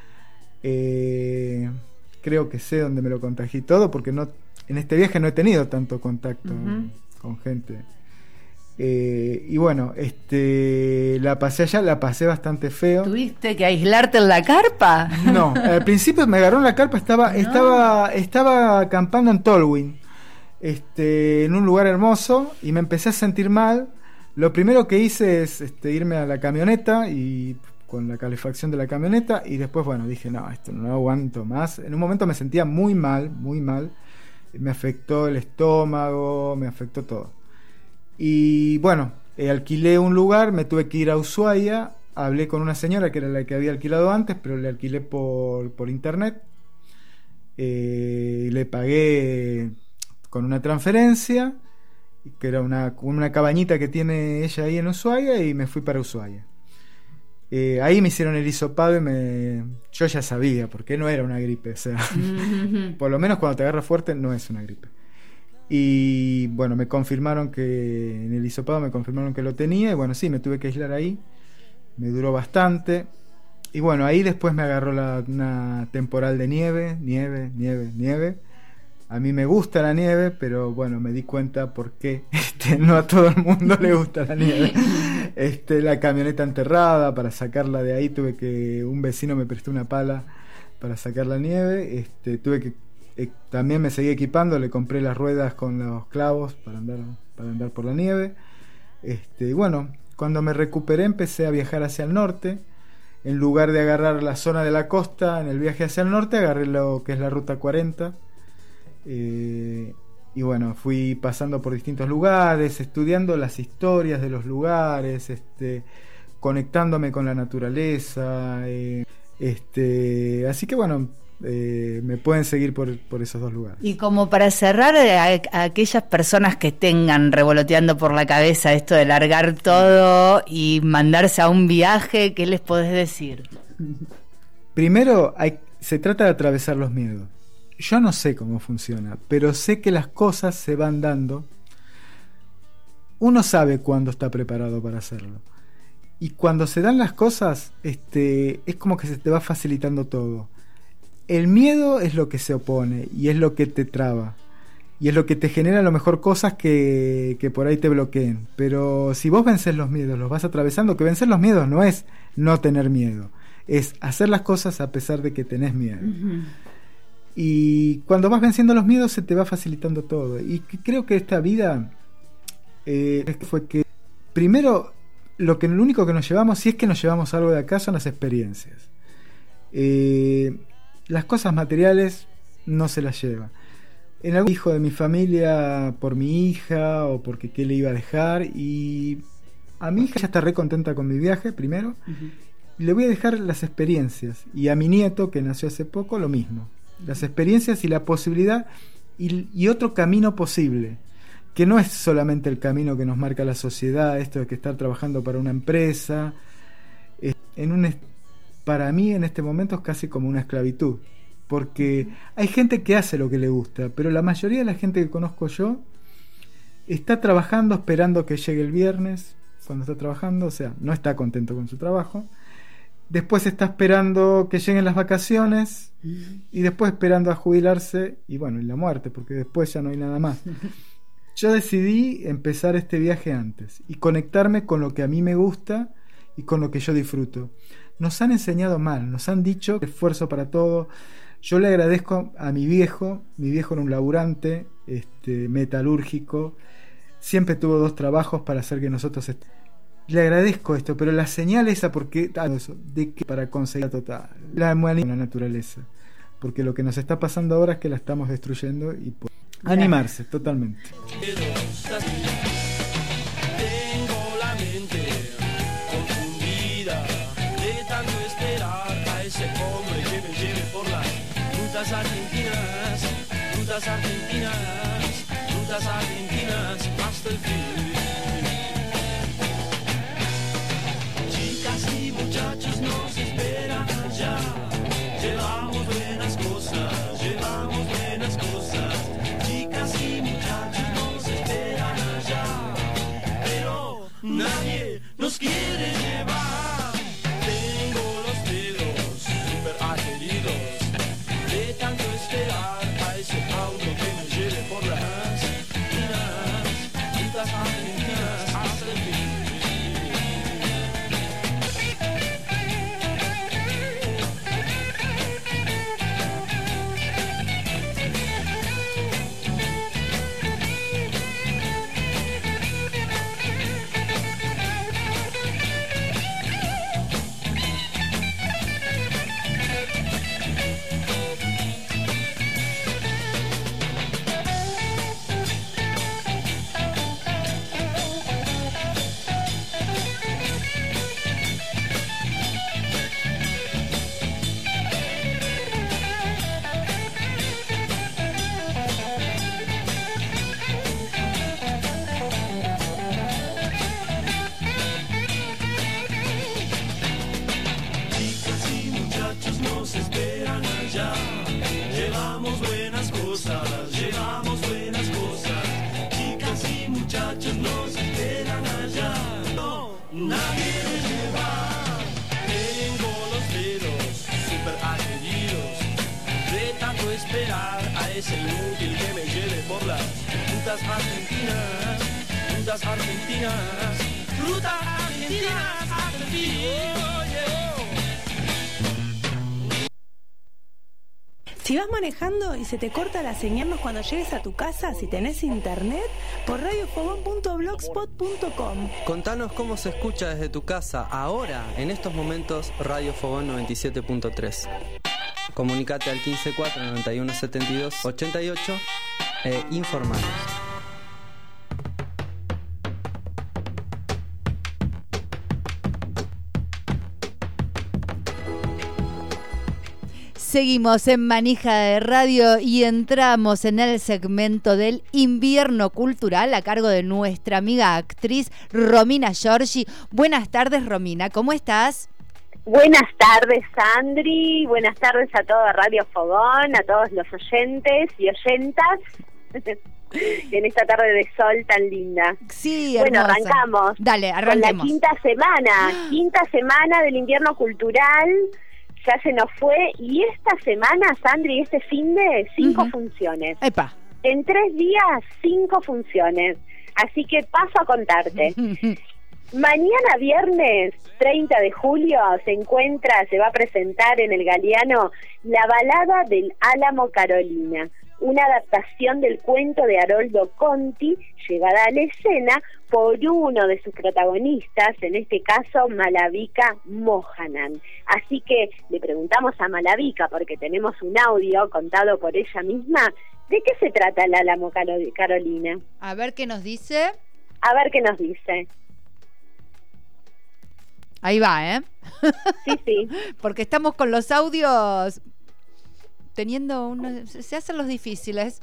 Eh... Creo que sé dónde me lo contagié todo, porque no en este viaje no he tenido tanto contacto uh-huh. con gente. Eh, y bueno, este, la pasé allá, la pasé bastante feo. ¿Tuviste que aislarte en la carpa? No, al principio me agarró en la carpa, estaba, no. estaba, estaba acampando en Tolwyn, este, en un lugar hermoso, y me empecé a sentir mal. Lo primero que hice es este, irme a la camioneta y con la calefacción de la camioneta, y después, bueno, dije, no, esto no aguanto más. En un momento me sentía muy mal, muy mal. Me afectó el estómago, me afectó todo. Y bueno, eh, alquilé un lugar, me tuve que ir a Ushuaia, hablé con una señora que era la que había alquilado antes, pero le alquilé por, por internet. Eh, le pagué con una transferencia, que era una, una cabañita que tiene ella ahí en Ushuaia, y me fui para Ushuaia. Eh, ahí me hicieron el hisopado y me... yo ya sabía, porque no era una gripe, o sea, por lo menos cuando te agarra fuerte no es una gripe. Y bueno, me confirmaron que en el hisopado me confirmaron que lo tenía, y bueno, sí, me tuve que aislar ahí, me duró bastante. Y bueno, ahí después me agarró la, una temporal de nieve, nieve, nieve, nieve. A mí me gusta la nieve, pero bueno, me di cuenta por qué este, no a todo el mundo le gusta la nieve. Este, la camioneta enterrada, para sacarla de ahí tuve que, un vecino me prestó una pala para sacar la nieve. Este, tuve que eh, también me seguí equipando, le compré las ruedas con los clavos para andar, para andar por la nieve. Este, y bueno, cuando me recuperé empecé a viajar hacia el norte. En lugar de agarrar la zona de la costa, en el viaje hacia el norte agarré lo que es la ruta cuarenta. Eh, y bueno, fui pasando por distintos lugares, estudiando las historias de los lugares, este, conectándome con la naturaleza, eh, este, así que bueno, eh, me pueden seguir por, por esos dos lugares. Y como para cerrar, a, a aquellas personas que tengan revoloteando por la cabeza esto de largar todo y mandarse a un viaje, ¿qué les podés decir? Primero, hay, se trata de atravesar los miedos. Yo no sé cómo funciona, pero sé que las cosas se van dando. Uno sabe cuándo está preparado para hacerlo. Y cuando se dan las cosas, este, es como que se te va facilitando todo. El miedo es lo que se opone y es lo que te traba. Y es lo que te genera a lo mejor cosas que, que por ahí te bloqueen. Pero si vos vences los miedos, los vas atravesando, que vencer los miedos no es no tener miedo. Es hacer las cosas a pesar de que tenés miedo. Uh-huh. Y cuando vas venciendo los miedos se te va facilitando todo. Y creo que esta vida eh, fue que primero lo que lo único que nos llevamos, si es que nos llevamos algo de acá, son las experiencias. Eh, las cosas materiales no se las lleva. En algún hijo de mi familia por mi hija o porque qué le iba a dejar, y a mi hija ya está re contenta con mi viaje primero. Uh-huh. Le voy a dejar las experiencias, y a mi nieto que nació hace poco lo mismo. Las experiencias y la posibilidad y, y otro camino posible, que no es solamente el camino que nos marca la sociedad, esto de que estar trabajando para una empresa, eh, en un, para mí en este momento es casi como una esclavitud, porque hay gente que hace lo que le gusta, pero la mayoría de la gente que conozco yo está trabajando esperando que llegue el viernes, cuando está trabajando, o sea, no está contento con su trabajo. Después está esperando que lleguen las vacaciones y después esperando a jubilarse y bueno, y la muerte, porque después ya no hay nada más. Yo decidí empezar este viaje antes y conectarme con lo que a mí me gusta y con lo que yo disfruto. Nos han enseñado mal, nos han dicho esfuerzo para todo. Yo le agradezco a mi viejo, mi viejo era un laburante, este, metalúrgico, siempre tuvo dos trabajos para hacer que nosotros est- le agradezco esto, pero la señal esa, porque de que para conseguir total la humanidad, la naturaleza, porque lo que nos está pasando ahora es que la estamos destruyendo y por animarse totalmente. Tengo la mente confundida de tanto esperar a ese hombre que me lleve por las rutas argentinas, rutas argentinas, rutas argentinas hasta el fin. Muchachos nos esperan allá, llevamos buenas cosas, llevamos buenas cosas, chicas y muchachos nos esperan allá, pero nadie nos quiere llevar. Tengo los dedos super adheridos de tanto esperar a ese auto que me lleve por las rutas, rutas parece inútil que me lleve por las rutas argentinas, rutas argentinas, rutas argentinas, argentinas. Si vas manejando y se te corta la señal cuando llegues a tu casa, si tenés internet, por radiofogón punto blogspot punto com. Contanos cómo se escucha desde tu casa ahora, en estos momentos, Radio Fogón noventa y siete punto tres. Comunicate al quince cuatro noventa y uno setenta y dos ochenta y ocho e informanos. Seguimos en Manija de Radio y entramos en el segmento del invierno cultural a cargo de nuestra amiga actriz Romina Giorgi. Buenas tardes, Romina, ¿cómo estás? Buenas tardes, Sandri. Buenas tardes a toda Radio Fogón, a todos los oyentes y oyentas en esta tarde de sol tan linda. Sí, bueno, hermosa. arrancamos. Dale, arranquemos. Con la quinta semana, quinta semana del invierno cultural. Ya se nos fue, y esta semana, Sandri, este fin de cinco uh-huh. funciones. Epa. En tres días, cinco funciones. Así que paso a contarte. Mañana viernes treinta de julio se encuentra, se va a presentar en el Galeano La balada del Álamo Carolina, una adaptación del cuento de Haroldo Conti, llevada a la escena por uno de sus protagonistas, en este caso Malavika Mohanan. Así que le preguntamos a Malavika, porque tenemos un audio contado por ella misma, ¿de qué se trata el Álamo Carolina? A ver qué nos dice. A ver qué nos dice. Ahí va, ¿eh? Sí, sí. Porque estamos con los audios teniendo unos... Se hacen los difíciles.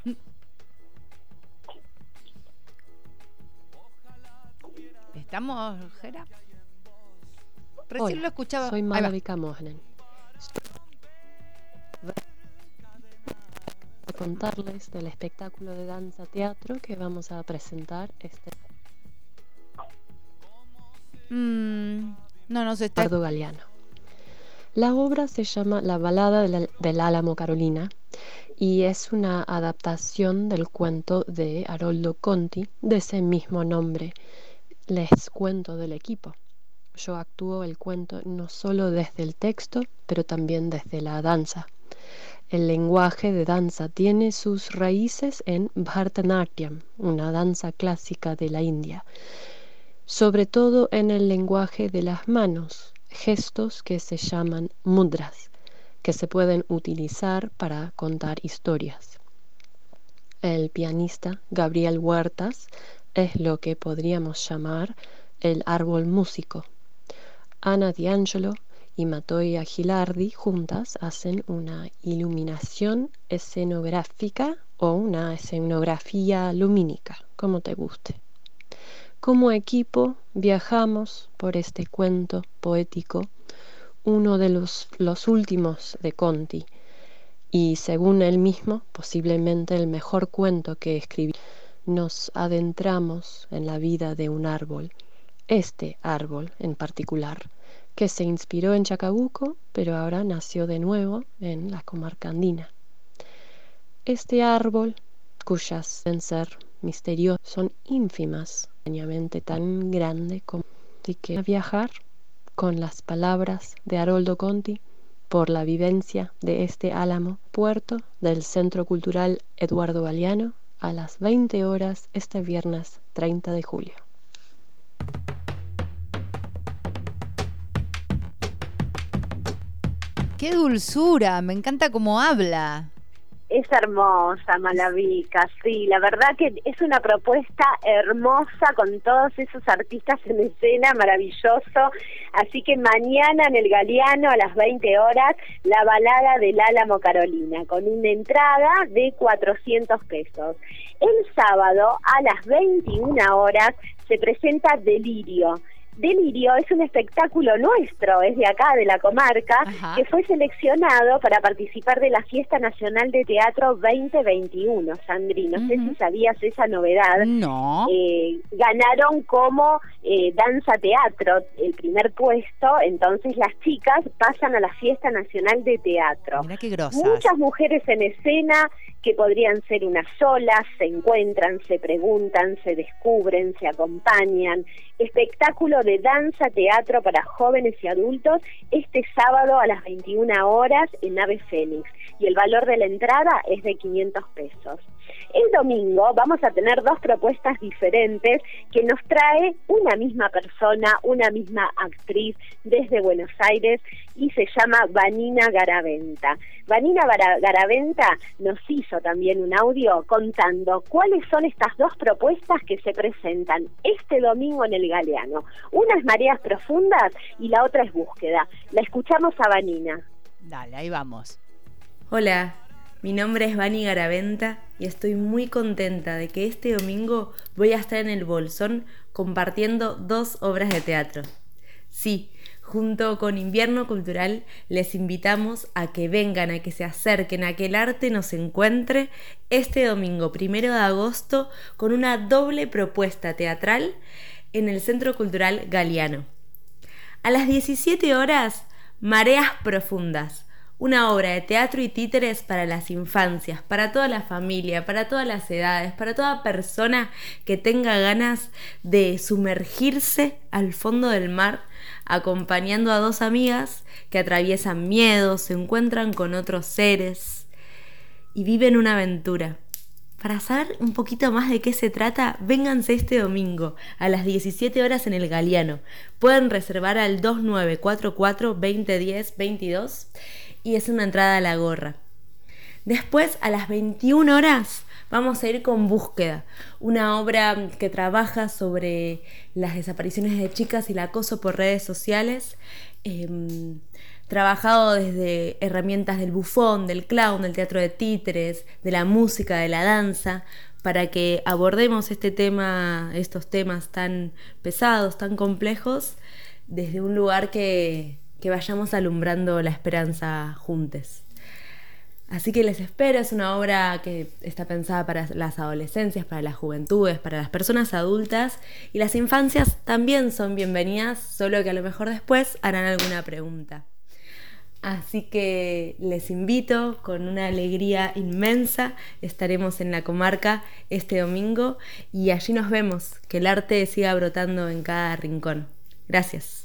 ¿Estamos, Jera? Recién Hola, lo escuchaba. Soy Malavika Mohanan. Voy a contarles del espectáculo de danza teatro que vamos a presentar este Mm, no, no se está. Eduardo Galeano. La obra se llama La balada del, del Álamo Carolina y es una adaptación del cuento de Haroldo Conti de ese mismo nombre. Les cuento del equipo. Yo actúo el cuento no solo desde el texto, pero también desde la danza. El lenguaje de danza tiene sus raíces en Bharatanatyam, una danza clásica de la India, sobre todo en el lenguaje de las manos, gestos que se llaman mudras, que se pueden utilizar para contar historias. El pianista Gabriel Huertas es lo que podríamos llamar el árbol músico. Ana D'Angelo y Matoya Gilardi juntas hacen una iluminación escenográfica o una escenografía lumínica, como te guste. Como equipo viajamos por este cuento poético, uno de los, los últimos de Conti, y según él mismo, posiblemente el mejor cuento que escribió. Nos adentramos en la vida de un árbol, este árbol en particular, que se inspiró en Chacabuco, pero ahora nació de nuevo en la comarca andina. Este árbol, cuyas deben ser misteriosas, son ínfimas, tan grande como... Así que a viajar con las palabras de Haroldo Conti por la vivencia de este álamo, puerto del Centro Cultural Eduardo Galeano, a las veinte horas este viernes treinta de julio. ¡Qué dulzura! Me encanta cómo habla. Es hermosa, Malavika, sí, la verdad que es una propuesta hermosa con todos esos artistas en escena, maravilloso. Así que mañana en el Galeano a las veinte horas, la balada del Álamo Carolina, con una entrada de cuatrocientos pesos. El sábado a las veintiuna horas se presenta Delirio, Delirio es un espectáculo nuestro, es de acá, de la comarca, Ajá. que fue seleccionado para participar de la Fiesta Nacional de Teatro veinte veintiuno, Sandri. No sé si sabías esa novedad. No. Eh, ganaron como eh, danza teatro el primer puesto, entonces las chicas pasan a la Fiesta Nacional de Teatro. Mirá qué grosas. Muchas mujeres en escena que podrían ser unas solas, se encuentran, se preguntan, se descubren, se acompañan. Espectáculo de danza teatro para jóvenes y adultos este sábado a las veintiuna horas en Ave Fénix, y el valor de la entrada es de quinientos pesos. El domingo vamos a tener dos propuestas diferentes que nos trae una misma persona, una misma actriz desde Buenos Aires, y se llama Vanina Garaventa. Vanina Gara- Garaventa nos hizo también un audio contando cuáles son estas dos propuestas que se presentan este domingo en el Galeano. Una es Mareas Profundas y la otra es Búsqueda. La escuchamos a Vanina. Dale, ahí vamos. Hola, mi nombre es Vani Garaventa y estoy muy contenta de que este domingo voy a estar en el Bolsón compartiendo dos obras de teatro. Sí, junto con Invierno Cultural les invitamos a que vengan, a que se acerquen, a que el arte nos encuentre este domingo primero de agosto con una doble propuesta teatral en el Centro Cultural Galeano. A las diecisiete horas, Mareas Profundas, una obra de teatro y títeres para las infancias, para toda la familia, para todas las edades, para toda persona que tenga ganas de sumergirse al fondo del mar, acompañando a dos amigas que atraviesan miedos, se encuentran con otros seres y viven una aventura. Para saber un poquito más de qué se trata, vénganse este domingo a las diecisiete horas en el Galeano. Pueden reservar al dos nueve cuatro cuatro, veinte diez, veintidós y es una entrada a la gorra. Después, a las veintiuna horas, vamos a ir con Búsqueda, una obra que trabaja sobre las desapariciones de chicas y el acoso por redes sociales, eh, trabajado desde herramientas del bufón, del clown, del teatro de títeres, de la música, de la danza, para que abordemos este tema, estos temas tan pesados, tan complejos, desde un lugar que, que vayamos alumbrando la esperanza juntos. Así que les espero, es una obra que está pensada para las adolescencias, para las juventudes, para las personas adultas, y las infancias también son bienvenidas, solo que a lo mejor después harán alguna pregunta. Así que les invito con una alegría inmensa, estaremos en la comarca este domingo y allí nos vemos, que el arte siga brotando en cada rincón. Gracias.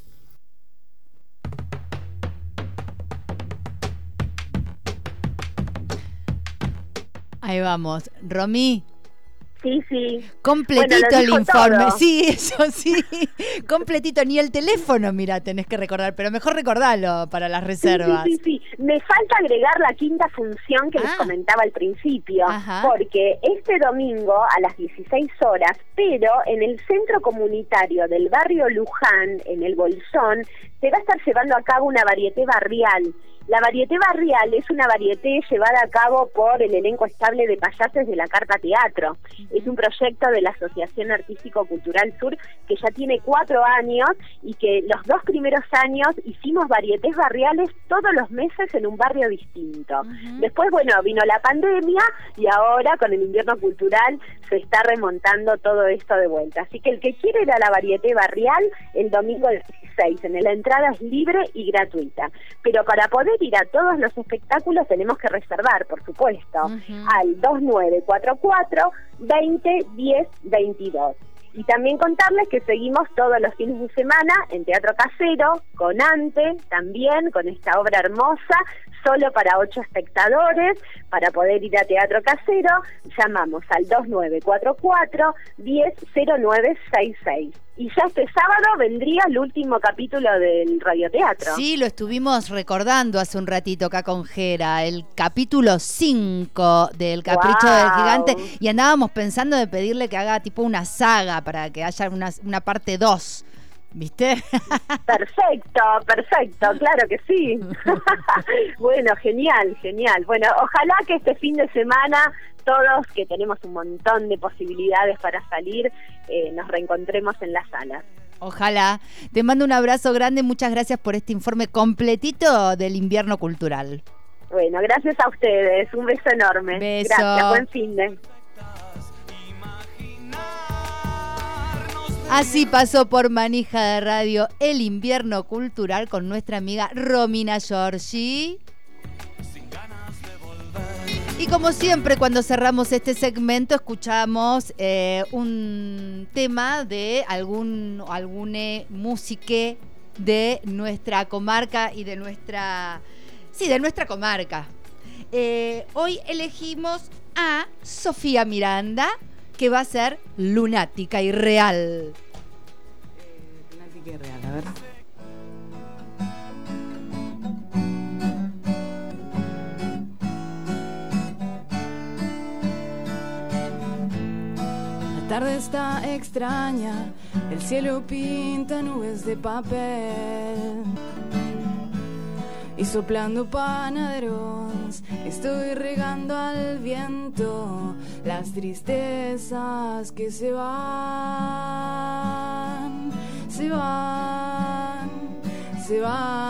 Ahí vamos. Romy. Sí, sí. Completito Bueno, lo el dijo informe. todo. Sí, eso sí. Completito. Ni el teléfono, mira, tenés que recordar, pero mejor recordalo para las reservas. Sí, sí, sí, sí. Me falta agregar la quinta función que les comentaba al principio, Ajá. porque este domingo a las dieciséis horas, pero en el centro comunitario del barrio Luján, en el Bolsón, se va a estar llevando a cabo una varieté barrial. La varieté barrial es una varieté llevada a cabo por el elenco estable de payases de la Carpa Teatro. Es un proyecto de la Asociación Artístico Cultural Sur que ya tiene cuatro años y que los dos primeros años hicimos varietés barriales todos los meses en un barrio distinto. Después, bueno, vino la pandemia y ahora con el invierno cultural se está remontando todo esto de vuelta. Así que el que quiere ir a la varieté barrial el domingo dieciséis, en la entrada es libre y gratuita. Pero para poder ir a todos los espectáculos tenemos que reservar, por supuesto, al dos nueve cuatro cuatro, veinte diez, veintidós. Y también contarles que seguimos todos los fines de semana en Teatro Casero, con Ante, también con esta obra hermosa, solo para ocho espectadores. Para poder ir a Teatro Casero, llamamos al dos nueve cuatro cuatro, diez, cero nueve seis seis. Y ya este sábado vendría el último capítulo del radioteatro. Sí, lo estuvimos recordando hace un ratito acá con Jera, el capítulo cinco del Capricho Wow. del Gigante, y andábamos pensando de pedirle que haga tipo una saga para que haya una, una parte dos. ¿Viste? Perfecto, perfecto, claro que sí. Bueno, genial, genial. Bueno, ojalá que este fin de semana todos, que tenemos un montón de posibilidades para salir, eh, nos reencontremos en las salas. Ojalá. Te mando un abrazo grande, muchas gracias por este informe completito del invierno cultural. Bueno, gracias a ustedes, un beso enorme. Beso. Gracias, buen fin de. Así pasó por Manija de Radio el invierno cultural con nuestra amiga Romina Giorgi. Y como siempre, cuando cerramos este segmento, escuchamos eh, un tema de algún algune musique de nuestra comarca y de nuestra sí, de nuestra comarca. Eh, hoy elegimos a Sofía Miranda, que va a ser lunática y real. Eh, lunática y real, a ver. La tarde está extraña, el cielo pinta nubes de papel. Y soplando panaderos, estoy regando al viento las tristezas que se van, se van, se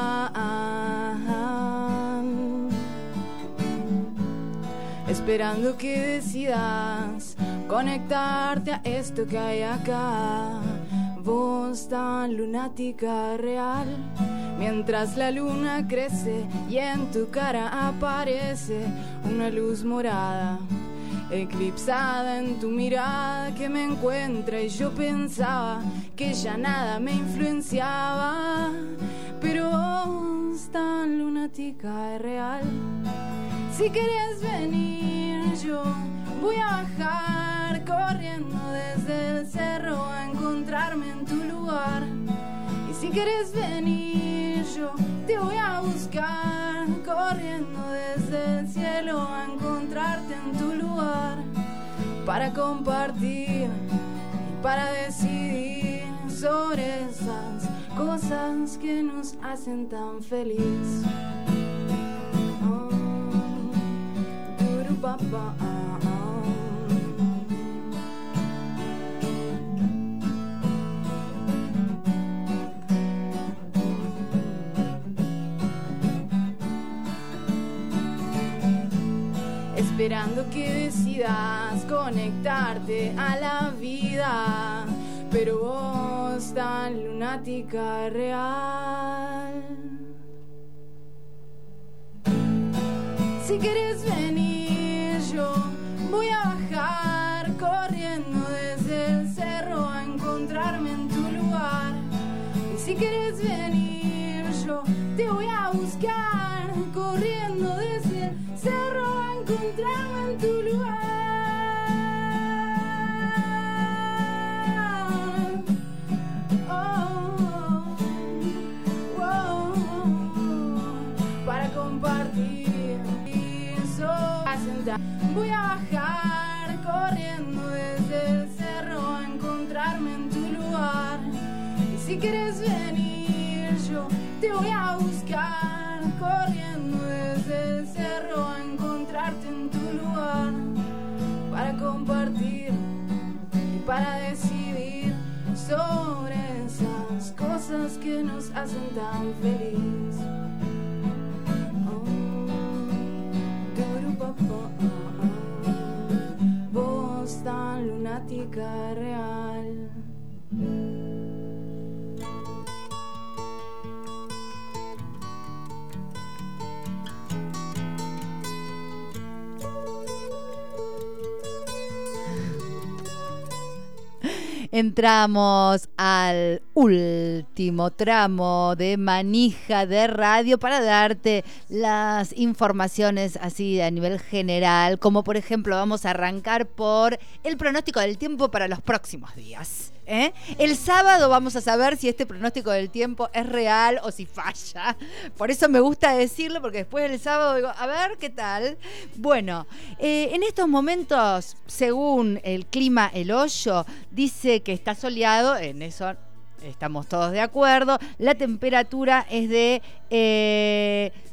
van. Esperando que decidas conectarte a esto que hay acá, voz tan lunática real. Mientras la luna crece y en tu cara aparece una luz morada, eclipsada en tu mirada que me encuentra, y yo pensaba que ya nada me influenciaba, pero vos tan lunática es real. Si quieres venir yo voy a bajar corriendo desde el cerro a encontrarme en tu lugar. Y si quieres venir yo te voy a buscar corriendo desde el cielo a encontrarte en tu lugar, para compartir y para decidir sobre esas cosas que nos hacen tan feliz. Oh, turupapa. Esperando que decidas conectarte a la vida, pero vos tan lunática real. Si quieres venir yo voy a bajar corriendo desde el cerro a encontrarme en tu lugar. Y si quieres venir yo te voy a buscar corriendo desde el cerro a encontrarme en tu lugar. Oh, oh, oh, para compartir eso. Voy a bajar corriendo desde el cerro a encontrarme en tu lugar. Y si quieres venir yo te voy a buscar corriendo desde el cerro a encontrarte en tu lugar, para compartir y para decidir sobre esas cosas que nos hacen tan feliz. Oh, turupapa, voz tan lunática real. Entramos al último tramo de Manija de Radio para darte las informaciones así a nivel general, como por ejemplo vamos a arrancar por el pronóstico del tiempo para los próximos días. ¿Eh? El sábado vamos a saber si este pronóstico del tiempo es real o si falla. Por eso me gusta decirlo, porque después del sábado digo, a ver qué tal. Bueno, eh, en estos momentos, según el clima El Hoyo, dice que está soleado, en eso estamos todos de acuerdo. La temperatura es de eh,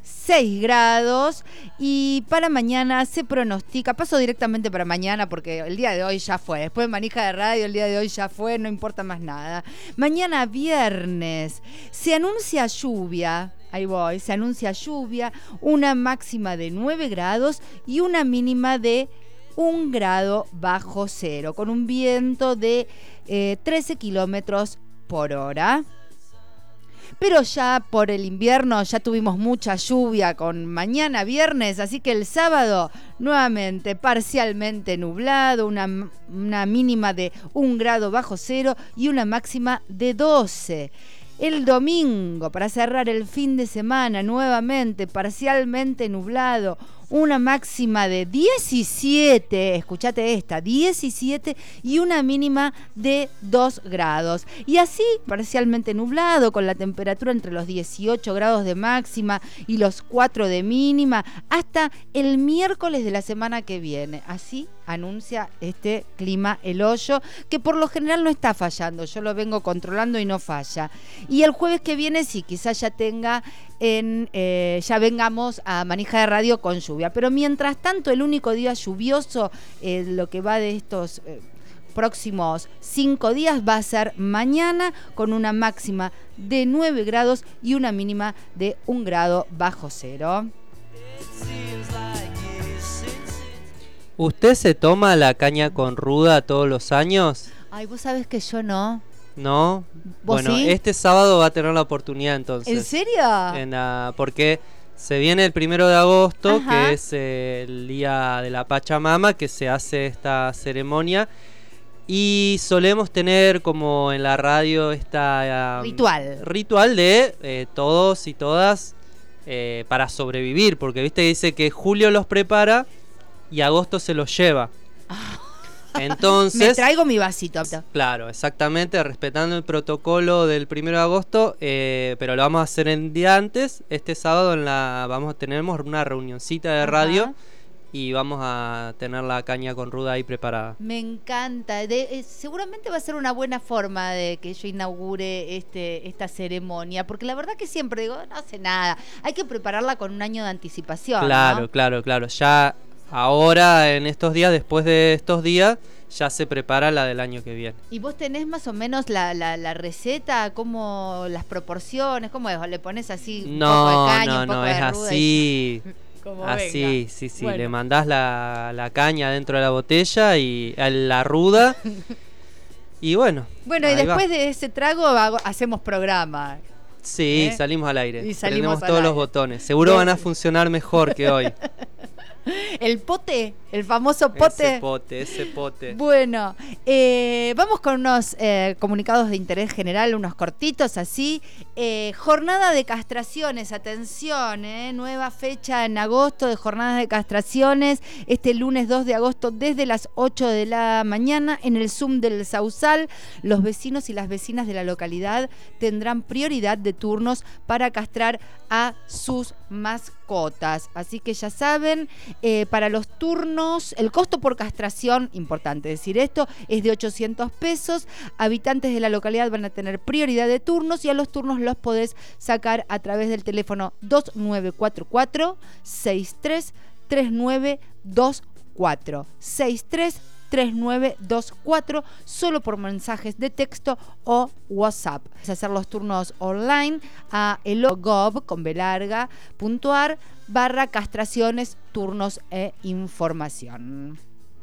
seis grados y para mañana se pronostica, paso directamente para mañana porque el día de hoy ya fue, después de Manija de Radio el día de hoy ya fue, no importa más nada. Mañana viernes se anuncia lluvia, ahí voy, se anuncia lluvia, una máxima de nueve grados y una mínima de un grado bajo cero, con un viento de eh, trece kilómetros por hora. Pero ya por el invierno ya tuvimos mucha lluvia con mañana viernes, así que el sábado nuevamente parcialmente nublado, una, una mínima de un grado bajo cero y una máxima de doce. El domingo, para cerrar el fin de semana, nuevamente parcialmente nublado, una máxima de diecisiete, escuchate esta, diecisiete y una mínima de dos grados. Y así, parcialmente nublado, con la temperatura entre los dieciocho grados de máxima y los cuatro de mínima, hasta el miércoles de la semana que viene. Así anuncia este clima El Hoyo, que por lo general no está fallando, yo lo vengo controlando y no falla. Y el jueves que viene sí, quizás ya tenga en eh, ya vengamos a Manija de Radio con lluvia, pero mientras tanto el único día lluvioso, eh, lo que va de estos eh, próximos cinco días, va a ser mañana con una máxima de nueve grados y una mínima de un grado bajo cero. ¿Usted se toma la caña con ruda todos los años? Ay, vos sabés que yo no. ¿No? ¿Vos Bueno, sí? este sábado va a tener la oportunidad entonces. ¿En serio? En la- porque se viene el primero de agosto, Ajá. que es eh, el día de la Pachamama, que se hace esta ceremonia. Y solemos tener como en la radio esta... um, Ritual. Ritual de eh, todos y todas eh, para sobrevivir. Porque viste que dice que julio los prepara y agosto se los lleva. Entonces... Me traigo mi vasito. Claro, exactamente, respetando el protocolo del primero de agosto, eh, pero lo vamos a hacer el día antes. Este sábado en la vamos a tener una reunioncita de radio. Ajá. Y vamos a tener la caña con ruda ahí preparada. Me encanta. De, eh, seguramente va a ser una buena forma de que yo inaugure este esta ceremonia, porque la verdad que siempre digo, no hace nada. Hay que prepararla con un año de anticipación. Claro, ¿no? claro, claro. Ya ahora, en estos días, después de estos días, ya se prepara la del año que viene. ¿Y vos tenés más o menos la, la, la receta, cómo las proporciones, cómo es? ¿O le pones así un poco No, de caña, no, un poco no, de es ruda así. y- Como Así, venga. sí, sí. Bueno. Le mandás la, la caña dentro de la botella y eh, la ruda. Y bueno. Bueno, y ahí va. después de ese trago hago- hacemos programa. Sí, ¿Eh? salimos al aire. Y salimos Prendemos al todos los aire. botones. Seguro Bien. van a funcionar mejor que hoy. El pote, el famoso pote. Ese pote, ese pote. Bueno, eh, vamos con unos eh, comunicados de interés general, unos cortitos así. Eh, jornada de castraciones, atención, eh, nueva fecha en agosto de jornadas de castraciones, este lunes dos de agosto desde las ocho de la mañana en el Zoom del Sausal. Los vecinos y las vecinas de la localidad tendrán prioridad de turnos para castrar a sus mascotas. Así que ya saben, eh, para los turnos, el costo por castración, importante decir esto, es de ochocientos pesos. Habitantes de la localidad van a tener prioridad de turnos y a los turnos los podés sacar a través del teléfono dos nueve cuatro cuatro, seis tres tres nueve dos cuatro. seis tres tres nueve dos cuatro, solo por mensajes de texto o WhatsApp. Es hacer los turnos online a elogov con B larga, punto ar, barra castraciones, turnos e información.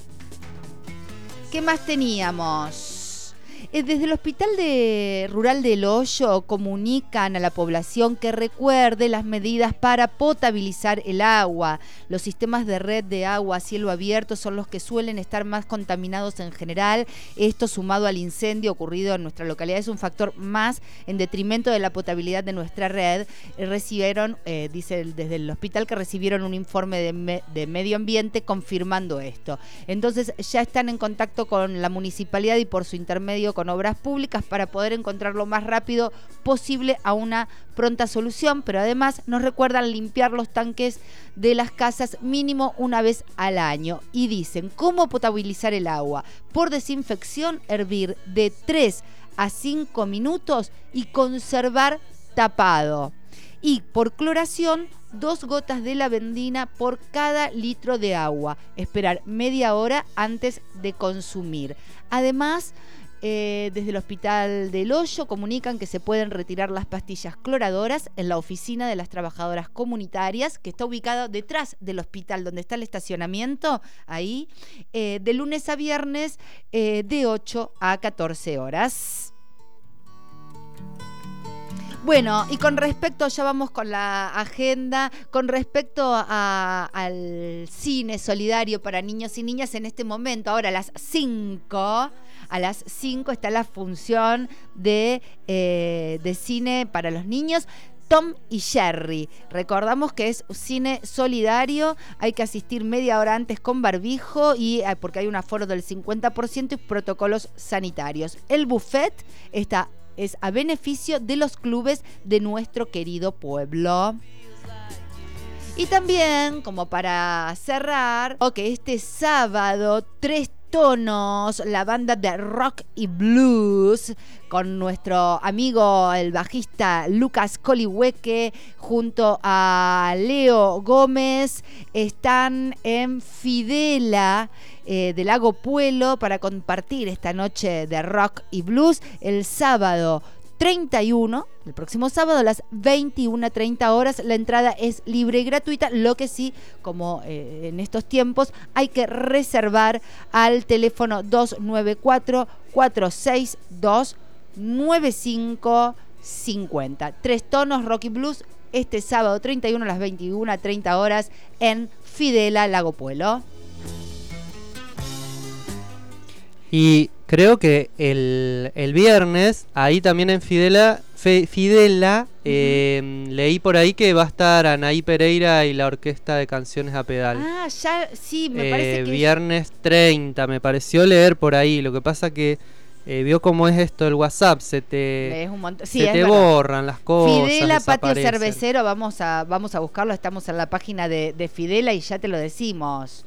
¿Qué más teníamos? Eh, Desde el Hospital de Rural del Hoyo comunican a la población que recuerde las medidas para potabilizar el agua. Los sistemas de red de agua a cielo abierto son los que suelen estar más contaminados en general. Esto, sumado al incendio ocurrido en nuestra localidad, es un factor más en detrimento de la potabilidad de nuestra red. Eh, Recibieron, eh, dice el- desde el hospital, que recibieron un informe de, me- de medio ambiente confirmando esto. Entonces ya están en contacto con la municipalidad y por su intermedio con obras públicas para poder encontrar lo más rápido posible a una pronta solución, pero además nos recuerdan limpiar los tanques de las casas mínimo una vez al año y dicen cómo potabilizar el agua: por desinfección, hervir de tres a cinco minutos y conservar tapado. Y por cloración, dos gotas de lavandina por cada litro de agua. Esperar media hora antes de consumir. Además, Eh, desde el Hospital del Hoyo comunican que se pueden retirar las pastillas cloradoras en la oficina de las trabajadoras comunitarias, que está ubicada detrás del hospital, donde está el estacionamiento, ahí, eh, de lunes a viernes, eh, de ocho a catorce horas. Bueno, y con respecto, ya vamos con la agenda, con respecto a, al cine solidario para niños y niñas en este momento, ahora a las cinco, a las cinco está la función de, eh, de cine para los niños, Tom y Jerry. Recordamos que es cine solidario, hay que asistir media hora antes con barbijo y eh, porque hay un aforo del cincuenta por ciento y protocolos sanitarios. El buffet está es a beneficio de los clubes de nuestro querido pueblo. Y también, como para cerrar, que este sábado, Tres Tonos, la banda de rock y blues, con nuestro amigo el bajista Lucas Colihueque, junto a Leo Gómez, están en Fidela, Eh, de Lago Puelo, para compartir esta noche de rock y blues el sábado treinta y uno, el próximo sábado a las veintiuna treinta horas. La entrada es libre y gratuita, lo que sí, como eh, en estos tiempos, hay que reservar al teléfono dos nueve cuatro, cuatro seis dos, nueve cinco cinco cero. Tres Tonos, rock y blues, este sábado treinta y uno a las veintiuna treinta horas en Fidela, Lago Puelo. Y creo que el, el viernes, ahí también en Fidela, Fe, Fidela uh-huh. eh, leí por ahí que va a estar Anaí Pereira y la Orquesta de Canciones a Pedal. Ah, ya, sí, me eh, parece que... Viernes treinta, me pareció leer por ahí. Lo que pasa que eh, vio cómo es esto el WhatsApp, se te, es un montón. Sí, se es te verdad. borran las cosas. Fidela, Patio desaparecen. Cervecero, vamos a, vamos a buscarlo, estamos en la página de, de Fidela y ya te lo decimos.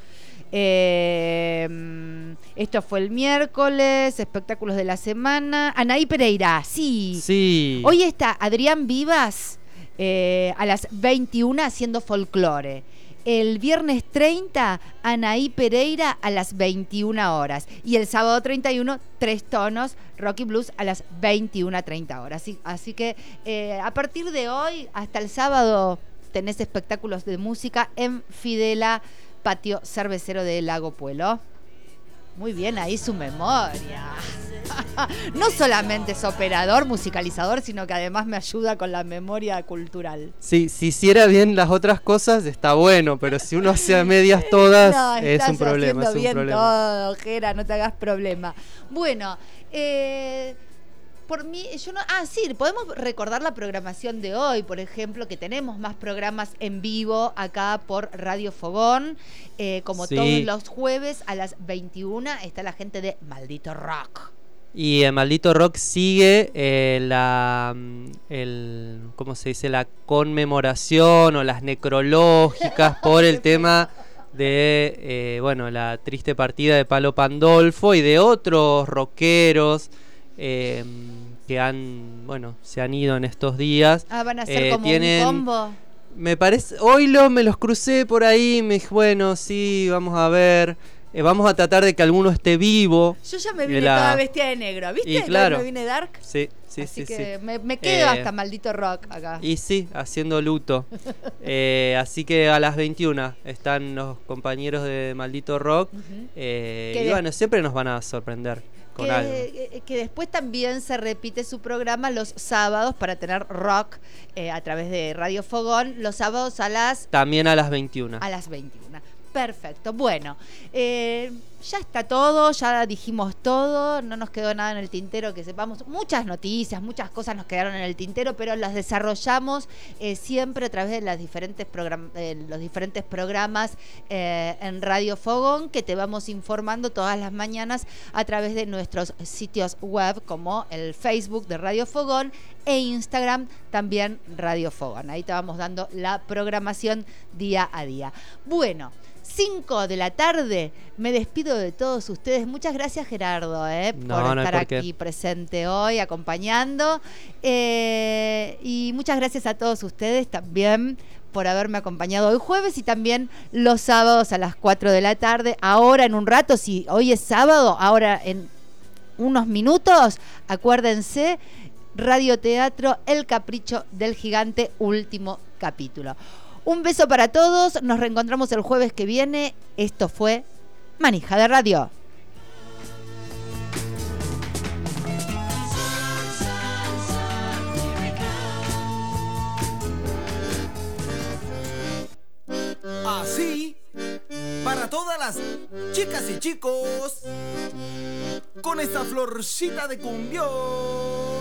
Eh, esto fue el miércoles, espectáculos de la semana. Anaí Pereira, sí. Sí. Hoy está Adrián Vivas eh, a las veintiuna haciendo folclore. El viernes treinta, Anaí Pereira a las veintiuna horas. Y el sábado treinta y uno, Tres Tonos, rock y blues a las veintiuna treinta horas. Así, así que eh, a partir de hoy hasta el sábado tenés espectáculos de música en Fidela, Patio Cervecero de Lago Puelo. Muy bien, ahí su memoria. No solamente es operador, musicalizador, sino que además me ayuda con la memoria cultural. Sí, si hiciera bien las otras cosas está bueno, pero si uno hace a medias todas no, es un problema. Estás haciendo es un bien problema. todo, Jera, no te hagas problema. Bueno, eh... Por mí, yo no. Ah, sí, podemos recordar la programación de hoy, por ejemplo, que tenemos más programas en vivo acá por Radio Fogón. Eh, como Sí. todos los jueves a las veintiuna está la gente de Maldito Rock. Y el Maldito Rock sigue eh, la el ¿cómo se dice? La conmemoración o las necrológicas por el tema de eh, bueno, la triste partida de Palo Pandolfo y de otros rockeros eh, que han, bueno, se han ido en estos días. Ah, van a ser Eh, como tienen, un combo. Me parece, hoy lo, me los crucé por ahí, me dije, bueno, sí, vamos a ver, eh, vamos a tratar de que alguno esté vivo. Yo ya me De vine la- toda vestida de negro, ¿viste? Y claro. Me vine dark. Sí, sí, Así sí, que sí. me, me quedo Eh, hasta Maldito Rock acá. Y sí, haciendo luto. Eh, así que a las veintiuna están los compañeros de Maldito Rock. Ujú. eh, Que y de- bueno, siempre nos van a sorprender con algo. Que, que después también se repite su programa los sábados para tener rock eh, a través de Radio Fogón, los sábados a las También a las veintiuna. a las veintiuna. Perfecto. Bueno, eh, ya está todo, ya dijimos todo, no nos quedó nada en el tintero que sepamos. Muchas noticias, muchas cosas nos quedaron en el tintero, pero las desarrollamos eh, siempre a través de las diferentes program- eh, los diferentes programas eh, en Radio Fogón, que te vamos informando todas las mañanas a través de nuestros sitios web, como el Facebook de Radio Fogón e Instagram también Radio Fogón. Ahí te vamos dando la programación día a día. Bueno, cinco de la tarde. Me despido de todos ustedes. Muchas gracias, Gerardo, eh, No, por no hay estar por qué. aquí presente hoy, acompañando. Eh, y muchas gracias a todos ustedes también por haberme acompañado hoy jueves y también los sábados a las cuatro de la tarde. Ahora en un rato, si hoy es sábado, ahora en unos minutos, acuérdense, radioteatro El Capricho del Gigante, último capítulo. Un beso para todos, nos reencontramos el jueves que viene. Esto fue Manija de Radio. Así, para todas las chicas y chicos, con esta florcita de cumbión.